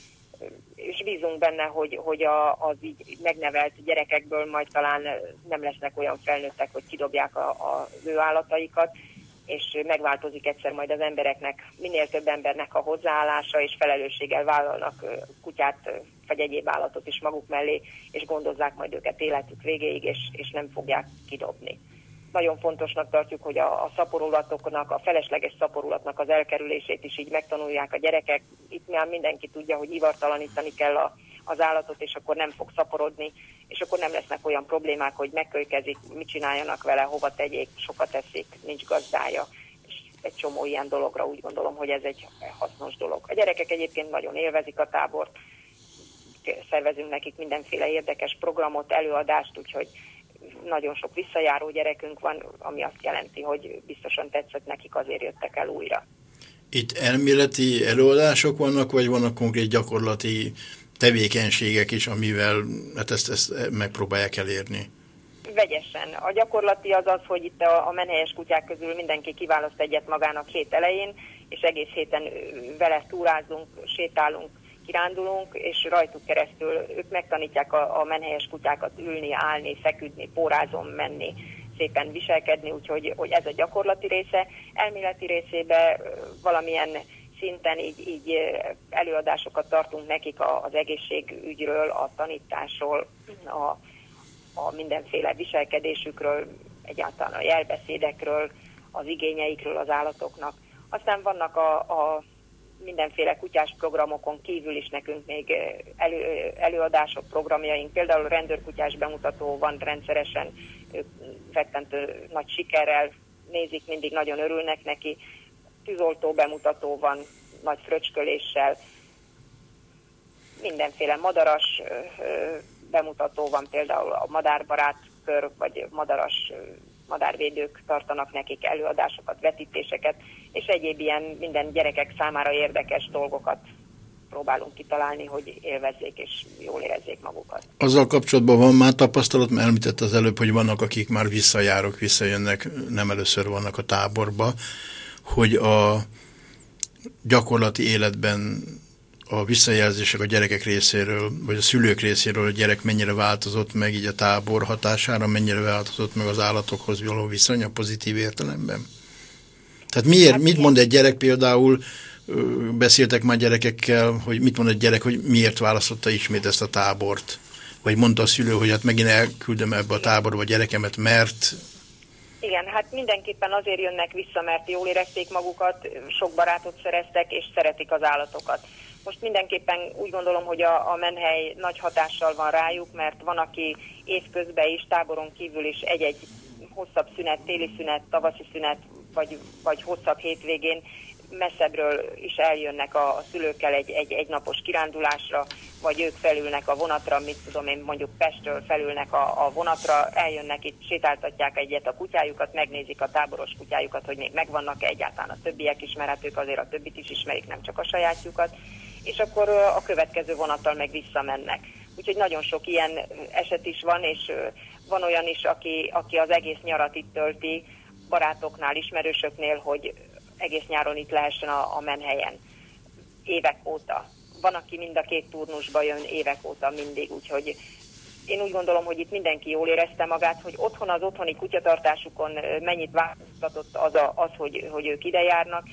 És bízunk benne, hogy az így megnevelt gyerekekből majd talán nem lesznek olyan felnőttek, hogy kidobják az ő állataikat, és megváltozik egyszer majd az embereknek, minél több embernek a hozzáállása, és felelősséggel vállalnak kutyát, vagy egyéb állatot is maguk mellé, és gondozzák majd őket életük végéig, és nem fogják kidobni. Nagyon fontosnak tartjuk, hogy a szaporulatoknak, a felesleges szaporulatnak az elkerülését is így megtanulják a gyerekek. Itt már mindenki tudja, hogy ivartalanítani kell az állatot, és akkor nem fog szaporodni, és akkor nem lesznek olyan problémák, hogy megkölykezik, mit csináljanak vele, hova tegyék, sokat eszik, nincs gazdája. És egy csomó ilyen dologra úgy gondolom, hogy ez egy hasznos dolog. A gyerekek egyébként nagyon élvezik a tábort, szervezünk nekik mindenféle érdekes programot, előadást, úgyhogy nagyon sok visszajáró gyerekünk van, ami azt jelenti, hogy biztosan tetszett nekik, azért jöttek el újra. Itt elméleti előadások vannak, vagy vannak konkrét gyakorlati tevékenységek is, amivel hát ezt megpróbálják elérni? Vegyesen. A gyakorlati az az, hogy itt a menhelyes kutyák közül mindenki kiválaszt egyet magának hét elején, és egész héten vele túrázunk, sétálunk, kirándulunk, és rajtuk keresztül ők megtanítják a menhelyes kutyákat ülni, állni, feküdni, pórázon menni, szépen viselkedni, úgyhogy ez a gyakorlati része. Elméleti részében valamilyen szinten így előadásokat tartunk nekik az egészségügyről, a tanításról, a mindenféle viselkedésükről, egyáltalán a jelbeszédekről, az igényeikről az állatoknak. Aztán vannak a mindenféle kutyás programokon kívül is nekünk még előadások, programjaink. Például rendőrkutyás bemutató van rendszeresen, ők rettentő nagy sikerrel nézik, mindig nagyon örülnek neki. Tűzoltó bemutató van, nagy fröcsköléssel. Mindenféle madaras bemutató van, például a madárbarát kör, vagy madárvédők tartanak nekik előadásokat, vetítéseket, és egyéb ilyen minden gyerekek számára érdekes dolgokat próbálunk kitalálni, hogy élvezzék és jól érezzék magukat. Azzal kapcsolatban van már tapasztalat, mert említett az előbb, hogy vannak, akik már visszajönnek, nem először vannak a táborba, hogy a gyakorlati életben a visszajelzések a gyerekek részéről, vagy a szülők részéről, a gyerek mennyire változott meg így a tábor hatására, mennyire változott meg az állatokhoz való viszony a pozitív értelemben? Tehát mit mond egy gyerek például, beszéltek már gyerekekkel, hogy mit mond egy gyerek, hogy miért választotta ismét ezt a tábort? Vagy mondta a szülő, hogy hát megint elküldöm ebbe a táborba a gyerekemet, mert... Igen, hát mindenképpen azért jönnek vissza, mert jól érezték magukat, sok barátot szereztek, és szeretik az állatokat. Most mindenképpen úgy gondolom, hogy a menhely nagy hatással van rájuk, mert van, aki évközben is, táboron kívül is egy-egy hosszabb szünet, téli szünet, tavaszi szünet, vagy hosszabb hétvégén messzebbről is eljönnek a szülőkkel egy napos kirándulásra, vagy ők felülnek a vonatra, mit tudom én, mondjuk Pestről felülnek a vonatra, eljönnek itt, sétáltatják egyet a kutyájukat, megnézik a táboros kutyájukat, hogy még megvannak-e egyáltalán a többiek is, mert hát ők azért a többit is ismerik, nem csak a sajátjukat, és akkor a következő vonattal meg visszamennek. Úgyhogy nagyon sok ilyen eset is van, és van olyan is, aki az egész nyarat itt tölti, barátoknál, ismerősöknél, hogy egész nyáron itt lehessen a menhelyen. Évek óta. Van, aki mind a két turnusba jön évek óta mindig, úgyhogy én úgy gondolom, hogy itt mindenki jól érezte magát, hogy otthon az otthoni kutyatartásukon mennyit változtatott az, hogy ők ide járnak.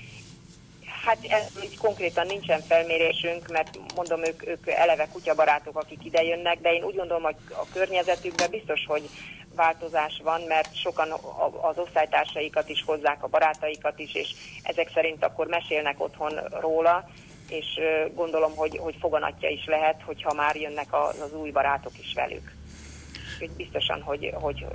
Hát ez így konkrétan nincsen felmérésünk, mert mondom, ők eleve kutyabarátok, akik ide jönnek, de én úgy gondolom, hogy a környezetükben biztos, hogy változás van, mert sokan az osztálytársaikat is hozzák, a barátaikat is, és ezek szerint akkor mesélnek otthon róla, és gondolom, hogy foganatja is lehet, hogyha már jönnek az új barátok is velük. Úgyhogy biztosan, hogy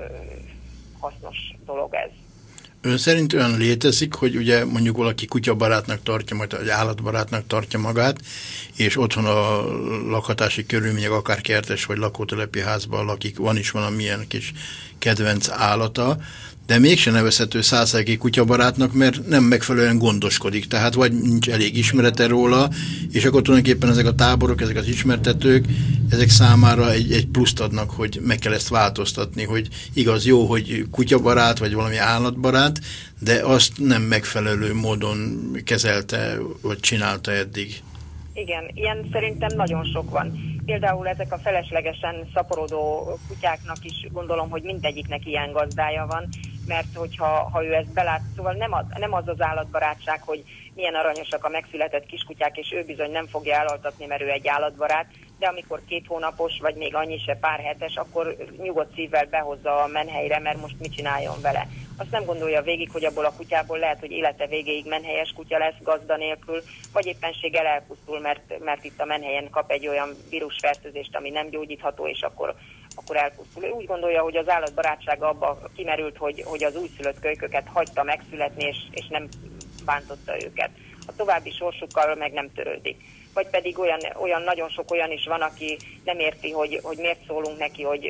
hasznos dolog ez. Ön szerint olyan létezik, hogy ugye mondjuk valaki kutyabarátnak tartja, vagy állatbarátnak tartja magát, és otthon a lakhatási körülmények, akár kertes vagy lakótelepi házban lakik, van is valamilyen kis kedvenc állata, de mégsem nevezhető 100%-ig kutyabarátnak, mert nem megfelelően gondoskodik. Tehát vagy nincs elég ismerete róla, és akkor tulajdonképpen ezek a táborok, ezek az ismertetők, ezek számára egy pluszt adnak, hogy meg kell ezt változtatni, hogy igaz, jó, hogy kutyabarát, vagy valami állatbarát, de azt nem megfelelő módon kezelte, vagy csinálta eddig. Igen, ilyen szerintem nagyon sok van. Például ezek a feleslegesen szaporodó kutyáknak is gondolom, hogy mindegyiknek ilyen gazdája van, mert hogyha ő ezt belát, szóval nem az állatbarátság, hogy milyen aranyosak a megszületett kiskutyák, és ő bizony nem fogja elaltatni, mert ő egy állatbarát, de amikor 2 hónapos, vagy még annyi se pár hetes, akkor nyugodt szívvel behozza a menhelyre, mert most mit csináljon vele. Azt nem gondolja végig, hogy abból a kutyából lehet, hogy élete végéig menhelyes kutya lesz gazda nélkül, vagy éppenséggel elpusztul, mert itt a menhelyen kap egy olyan vírusfertőzést, ami nem gyógyítható, és akkor elpusztul. Ő úgy gondolja, hogy az állatbarátsága abba kimerült, hogy az újszülött kölyköket hagyta megszületni, és nem bántotta őket. A további sorsukkal meg nem törődik. Vagy pedig olyan nagyon sok olyan is van, aki nem érti, hogy miért szólunk neki,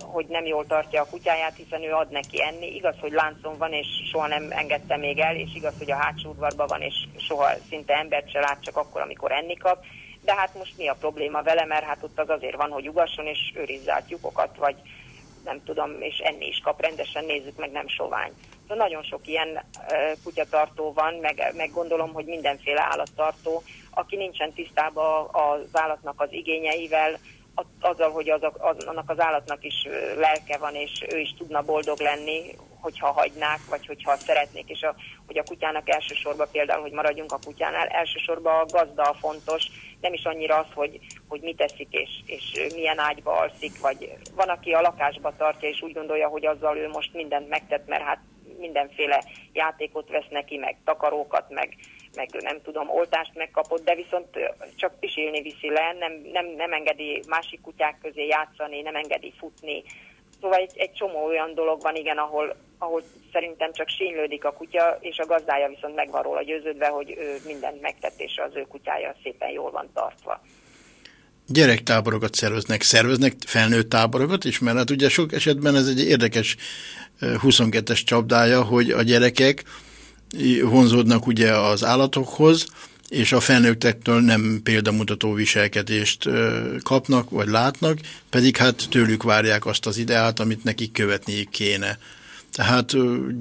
hogy nem jól tartja a kutyáját, hiszen ő ad neki enni. Igaz, hogy láncon van, és soha nem engedte még el, és igaz, hogy a hátsó udvarban van, és soha szinte embert se lát, csak akkor, amikor enni kap. De hát most mi a probléma vele, mert hát ott az azért van, hogy ugasson, és őrizze át lyukokat, vagy nem tudom, és enni is kap rendesen, nézzük meg, nem sovány. Szóval nagyon sok ilyen kutyatartó van, meg gondolom, hogy mindenféle állattartó, aki nincsen tisztában az állatnak az igényeivel, azzal, hogy annak az állatnak is lelke van, és ő is tudna boldog lenni, hogyha hagynák, vagy hogyha szeretnék, és hogy a kutyának elsősorban például, hogy maradjunk a kutyánál, elsősorban a gazda a fontos, nem is annyira az, hogy mit eszik, és milyen ágyba alszik, vagy van, aki a lakásba tartja, és úgy gondolja, hogy azzal ő most mindent megtett, mert hát mindenféle játékot vesz neki, meg takarókat, meg nem tudom, oltást megkapott, de viszont csak pisilni viszi le, nem engedi másik kutyák közé játszani, nem engedi futni. Szóval egy csomó olyan dolog van, igen, ahol szerintem csak sínylődik a kutya, és a gazdája viszont meg van róla győződve, hogy ő mindent megtett, és az ő kutyája szépen jól van tartva. Gyerektáborokat szerveznek felnőtt táborokat is, mert hát ugye sok esetben ez egy érdekes 22-es csapdája, hogy a gyerekek vonzódnak ugye az állatokhoz, és a felnőttektől nem példamutató viselkedést kapnak, vagy látnak, pedig hát tőlük várják azt az ideát, amit nekik követniük kéne. Tehát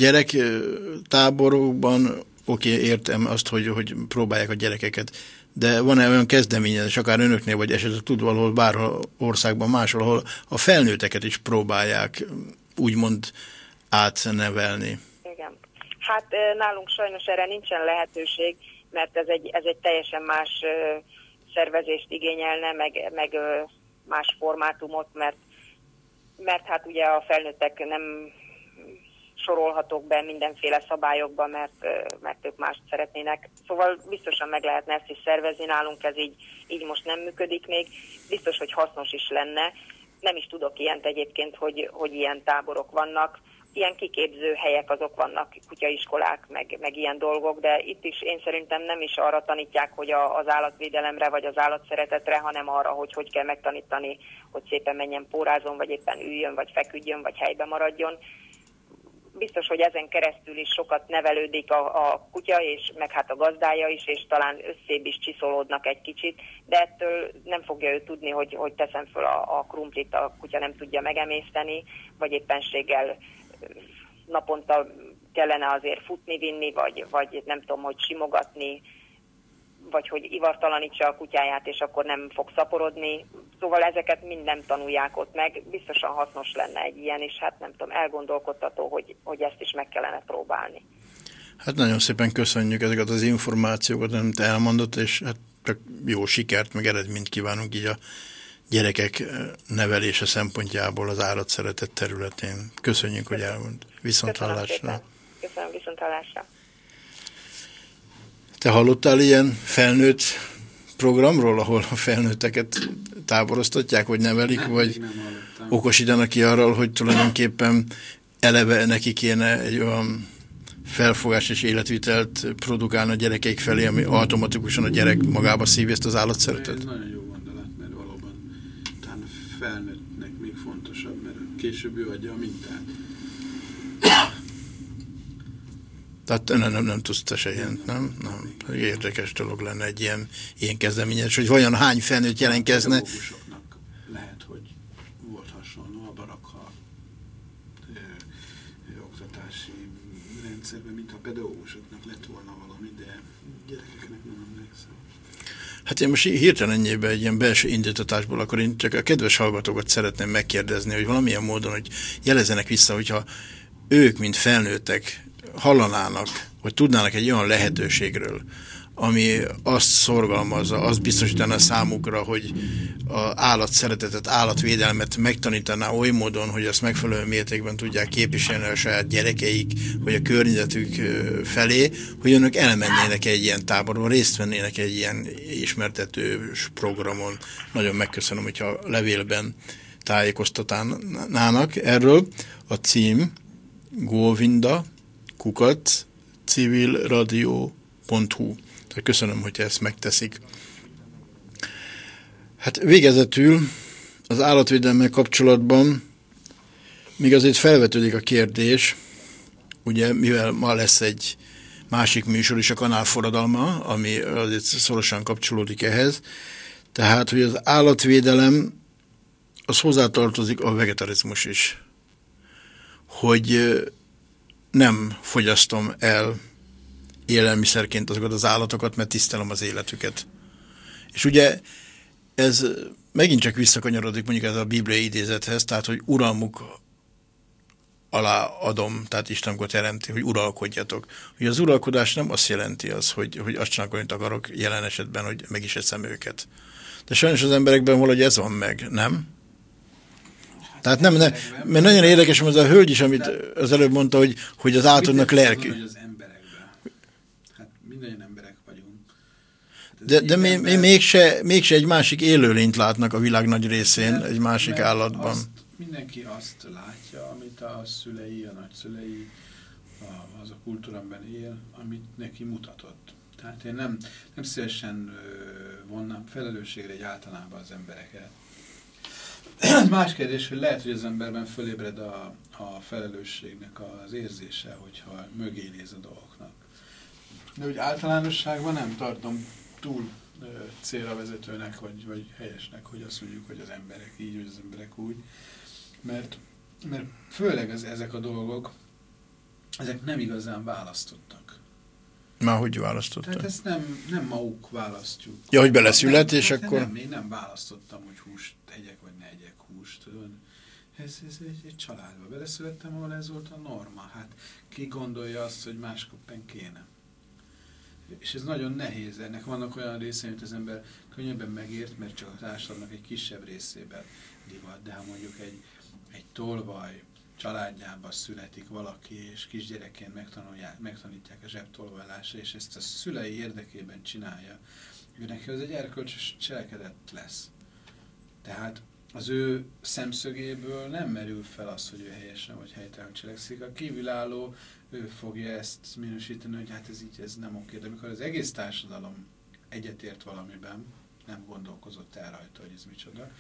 gyerektáborokban, értem azt, hogy próbálják a gyerekeket, de van-e olyan kezdeményezés, akár önöknél, vagy esetleg tud valahol bárhol országban máshol, ahol a felnőtteket is próbálják úgymond átnevelni? Igen. Hát nálunk sajnos erre nincsen lehetőség, mert ez egy teljesen más szervezést igényelne, meg más formátumot, mert hát ugye a felnőttek nem sorolhatók be mindenféle szabályokba, mert ők mást szeretnének. Szóval biztosan meg lehetne ezt is szervezni, nálunk ez így most nem működik még. Biztos, hogy hasznos is lenne. Nem is tudok ilyent egyébként, hogy ilyen táborok vannak. Ilyen kiképző helyek azok vannak, kutyaiskolák, meg ilyen dolgok, de itt is én szerintem nem is arra tanítják, hogy az állatvédelemre vagy az állatszeretetre, hanem arra, hogy kell megtanítani, hogy szépen menjen pórázon, vagy éppen üljön, vagy feküdjön, vagy helyben maradjon. Biztos, hogy ezen keresztül is sokat nevelődik a kutya, és meg hát a gazdája is, és talán összébb is csiszolódnak egy kicsit, de ettől nem fogja ő tudni, hogy teszem föl a krumplit, a kutya nem tudja megemészteni, vagy éppenséggel naponta kellene azért futni-vinni, vagy nem tudom, hogy simogatni, vagy hogy ivartalanítsa a kutyáját, és akkor nem fog szaporodni. Szóval ezeket mind nem tanulják ott meg. Biztosan hasznos lenne egy ilyen, és hát nem tudom, elgondolkodtató, hogy ezt is meg kellene próbálni. Hát nagyon szépen köszönjük ezeket az információkat, amit elmondott, és hát csak jó sikert, meg eredményt kívánunk így a gyerekek nevelése szempontjából az állatszeretet területén. Köszönjük, hogy elmond. Viszonthallásra. Köszönöm, viszonthallásra. Te hallottál ilyen felnőtt programról, ahol a felnőtteket táboroztatják, vagy nevelik, vagy okosítanak ki arról, hogy tulajdonképpen eleve neki kéne egy olyan felfogás és életvitelt produkálni a gyerekeik felé, ami automatikusan a gyerek magába szívja ezt az állatszeretet? Ez nagyon jó gondolat, mert valóban talán a felnőttnek még fontosabb, mert később ő adja a mintát. Tehát nem tudsz te se ilyent, nem? Érdekes dolog lenne egy ilyen kezdeményezés, hogy vajon hány felnőtt jelentkezne. A pedagógusoknak lehet, hogy volt hasonló a barakha oktatási rendszerben, mintha a pedagógusoknak lett volna valami, de gyerekeknek nem emlékszem. Hát én most hirtelen ennyiben egy ilyen belső indítatásból, akkor én csak a kedves hallgatókat szeretném megkérdezni, hogy valamilyen módon, hogy jelezzenek vissza, hogyha ők, mint felnőttek, hallanának, vagy tudnának egy olyan lehetőségről, ami azt szorgalmazza, azt biztosítaná számukra, hogy az állatszeretetet, állatvédelmet megtanítaná oly módon, hogy azt megfelelő mértékben tudják képviselni a saját gyerekeik, vagy a környezetük felé, hogy önök elmennének egy ilyen táborba, részt vennének egy ilyen ismertetős programon. Nagyon megköszönöm, hogyha a levélben tájékoztatnának erről. A cím govinda@civilradio.hu. Tehát köszönöm, hogy ezt megteszik. Hát végezetül az állatvédelemmel kapcsolatban Még azért felvetődik a kérdés, ugye, mivel ma lesz egy másik műsor is, a Kanál forradalma, ami azért szorosan kapcsolódik ehhez, tehát, hogy az állatvédelem, az hozzátartozik a vegetarizmus is. Hogy nem fogyasztom el élelmiszerként azokat az állatokat, mert tisztelem az életüket. És ugye ez megint csak visszakanyarodik mondjuk ez a bibliai idézethez, tehát, hogy uralmuk alá adom, tehát Isten amikor teremti, hogy uralkodjatok. Ugye az uralkodás nem azt jelenti hogy azt csinálok, amit akarok, jelen esetben, hogy meg is eszem őket. De sajnos az emberekben valahogy ez van meg, nem? Tehát nem, mert nagyon érdekes, mert az a hölgy is, amit az előbb mondta, hogy az állatoknak lelkű. Hogy az emberekben. Hát mindannyian emberek vagyunk. De mégse egy másik élőlényt látnak a világ nagy részén, egy másik állatban. Mindenki azt látja, amit a szülei, a nagyszülei, az a kultúrában él, amit neki mutatott. Tehát én nem szívesen vonnám felelősségre egy általában az embereket. Más kérdés, hogy lehet, hogy az emberben fölébred a felelősségnek az érzése, hogyha mögé néz a dolgoknak. De úgy általánosságban nem tartom túl célra vezetőnek, vagy helyesnek, hogy azt mondjuk, hogy az emberek így, vagy az emberek úgy. Mert főleg ezek a dolgok, ezek nem igazán választottak. Már hogy választottak? Tehát ezt nem maguk választjuk. Ja, hogy beleszület, és akkor... Nem, én nem választottam, hogy húst egyek, vagy ne egyek húst. Ez egy családba beleszülettem, ahol ez volt a norma. Hát ki gondolja azt, hogy másképpen kéne. És ez nagyon nehéz. Ennek vannak olyan részei, amit az ember könnyebben megért, mert csak a társadalomnak egy kisebb részében divat. De ha mondjuk egy tolvaj családjában születik valaki, és kisgyerekként megtanítják a zsebtolvajlásra, és ezt a szülei érdekében csinálja, ő neki az egy erkölcsös cselekedet lesz. Tehát az ő szemszögéből nem merül fel az, hogy ő helyesen vagy helytelen cselekszik. A kívülálló, ő fogja ezt minősíteni, hogy hát ez így, ez nem oké. De amikor az egész társadalom egyetért valamiben, nem gondolkozott el rajta, hogy ez micsoda,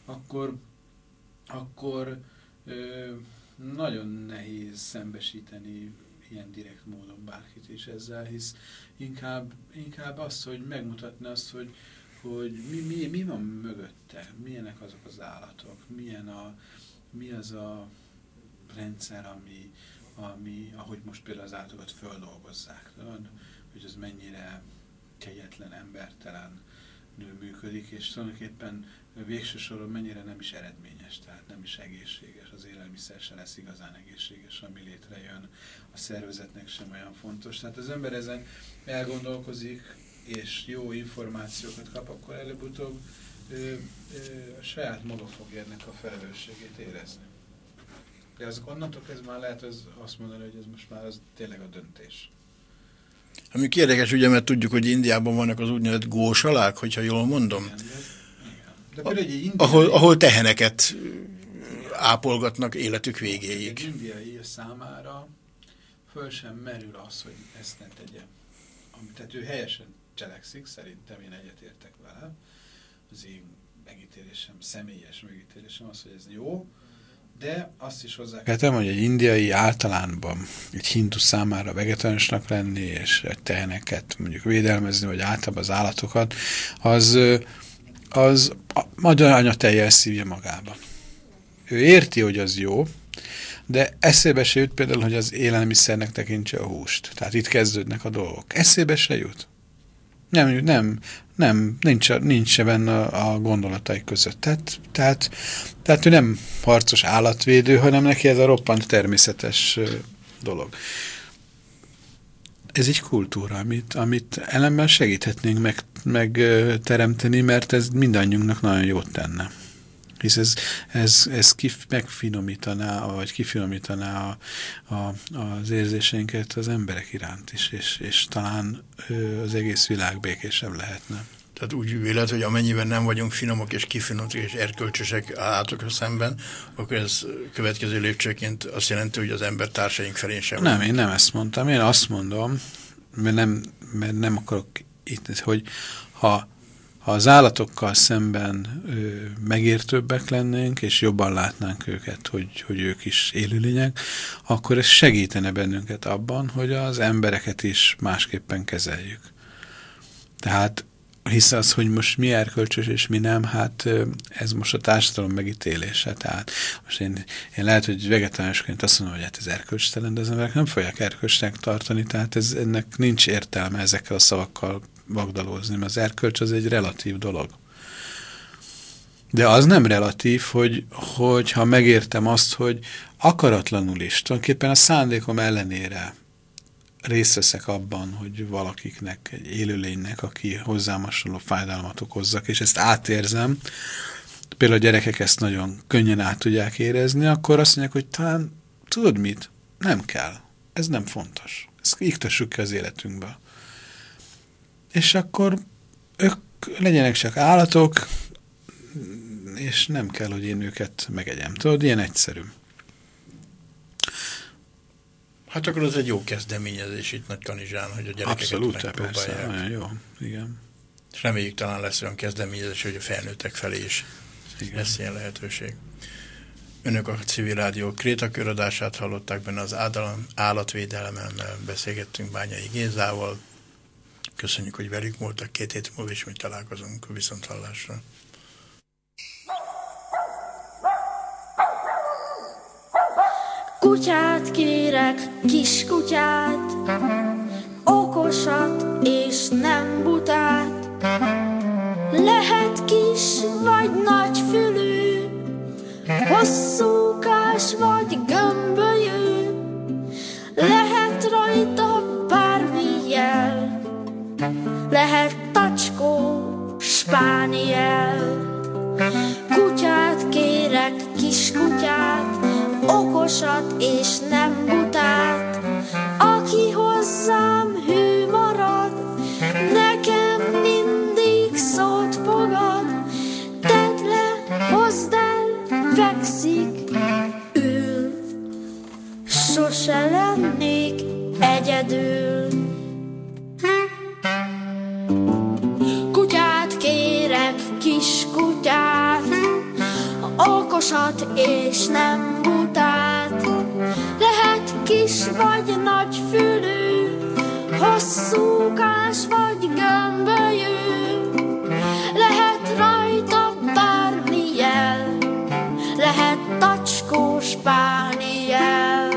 akkor nagyon nehéz szembesíteni ilyen direkt módon bárkit is ezzel, hisz inkább az, hogy megmutatni azt, hogy mi van mögötte, milyenek azok az állatok, mi az a rendszer, ahogy most például az állatokat földolgozzák, hogy az mennyire kegyetlen, embertelen működik, és tulajdonképpen végső soron mennyire nem is eredményes, tehát nem is egészséges, az élelmiszer se lesz igazán egészséges, ami létrejön, a szervezetnek sem olyan fontos. Tehát az ember ezen elgondolkozik, és jó információkat kap, akkor előbb-utóbb a saját maga fogja ennek a felelősségét érezni. De azok onnantól kezdve már lehet azt mondani, hogy ez most már az tényleg a döntés. Ami érdekes, ugye, mert tudjuk, hogy Indiában vannak az úgynevezett gósalák, hogyha jól mondom. Igen, ahol teheneket ápolgatnak életük végéig. Egy indiai számára föl sem merül az, hogy ezt ne tegye. Tehát ő helyesen cselekszik, szerintem én egyetértek vele. Az én megítélésem, személyes megítélésem az, hogy ez jó, de azt is hozzá kell, hogy egy indiai általánban egy hindu számára vegetáriánusnak lenni, és teheneket mondjuk védelmezni, vagy általában az állatokat, az magyar anyatejjel szívja magába. Ő érti, hogy az jó, de eszébe se jut például, hogy az élelmiszernek tekintse a húst. Tehát itt kezdődnek a dolgok. Eszébe se jut. Nincs benne a gondolatai között. Tehát ő nem harcos állatvédő, hanem neki ez a roppant természetes dolog. Ez egy kultúra, amit ellenben segíthetnénk megteremteni, mert ez mindannyiunknak nagyon jót tenne. Hisz ez megfinomítaná, vagy kifinomítaná az érzéseinket az emberek iránt is, és talán az egész világ békésebb lehetne. Tehát úgy vélet, hogy amennyiben nem vagyunk finomok és kifinomok és erkölcsösek állatokkal szemben, akkor ez következő lépcsőként azt jelenti, hogy az embertársaink felé sem. Nem, én nem ezt mondtam. Én azt mondom, mert nem akarok itt, hogy ha Ha az állatokkal szemben megértőbbek lennénk, és jobban látnánk őket, hogy ők is élőlények, akkor ez segítene bennünket abban, hogy az embereket is másképpen kezeljük. Tehát hisz az, hogy most mi erkölcsös és mi nem, hát ez most a társadalom megítélése. Tehát most én lehet, hogy vegetáriánusként azt mondom, hogy hát ez erkölcstelen, de az emberek nem fogják erkölcsnek tartani, tehát ennek nincs értelme ezekkel a szavakkal vagdalózni, mert az erkölcs az egy relatív dolog. De az nem relatív, hogy ha megértem azt, hogy akaratlanul is, tulajdonképpen a szándékom ellenére részt veszek abban, hogy valakiknek, egy élőlénynek, aki hozzám hasonló fájdalmat okozzak, és ezt átérzem, például a gyerekek ezt nagyon könnyen át tudják érezni, akkor azt mondják, hogy talán tudod mit? Nem kell. Ez nem fontos. Ezt iktessük ki az életünkből. És akkor ők legyenek csak állatok, és nem kell, hogy én őket megegyem. Tudod, ilyen egyszerű. Hát akkor az egy jó kezdeményezés itt Nagykanizsán, hogy a gyerekeket abszolút, megpróbálják. Persze, nagyon jó, igen. És reméljük talán lesz olyan kezdeményezés, hogy a felnőttek felé is lesz ilyen lehetőség. Önök a Civil Rádió Krétakör adását hallották, benne az állatvédelemmel beszélgettünk Bányai Gézával. Köszönjük, hogy velük voltak, 2 hét múlva ismét találkozunk, viszonthallásra. Kutyát kérek, kis kutyát, okosat és nem butát. Lehet kis vagy nagy fülű, hosszúkás vagy gömbölyű. Lehet rajta bármi jel, lehet tacskó, spániel. Kutyát kérek, kis kutyát, okosat és nem butát. Aki hozzám hű marad, nekem mindig szót fogad. Tedd le, hozd el, fekszik, ül. Sose lennék egyedül. Kutyát kérek, kis kutyát, okosat és nem butát. Lehet kis vagy nagy fülű, hosszúkás vagy gömbölyű. Lehet rajta bármi jel, lehet tacskó, spániel.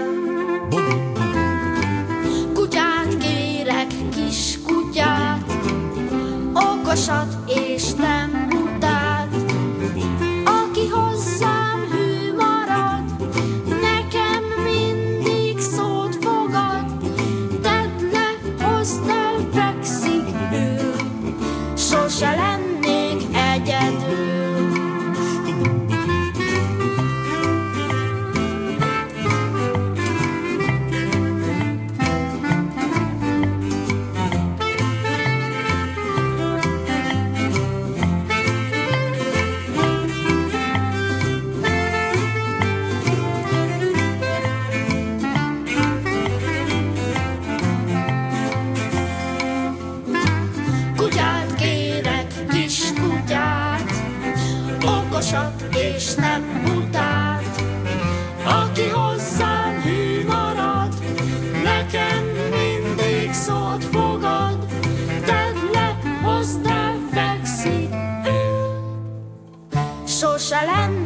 Kutyát kérek, kis kutyát, okosat és nem butát. Aki hozzám hű marad, nekem mindig szót fogad. Tedd le, hozd el, fekszik, ül. Sose lennék egyedül. És nem butát. Aki hozzám hű marad, nekem mindig szót fogad. Tedd le, hozd el, fekszik, ül. Sose lenne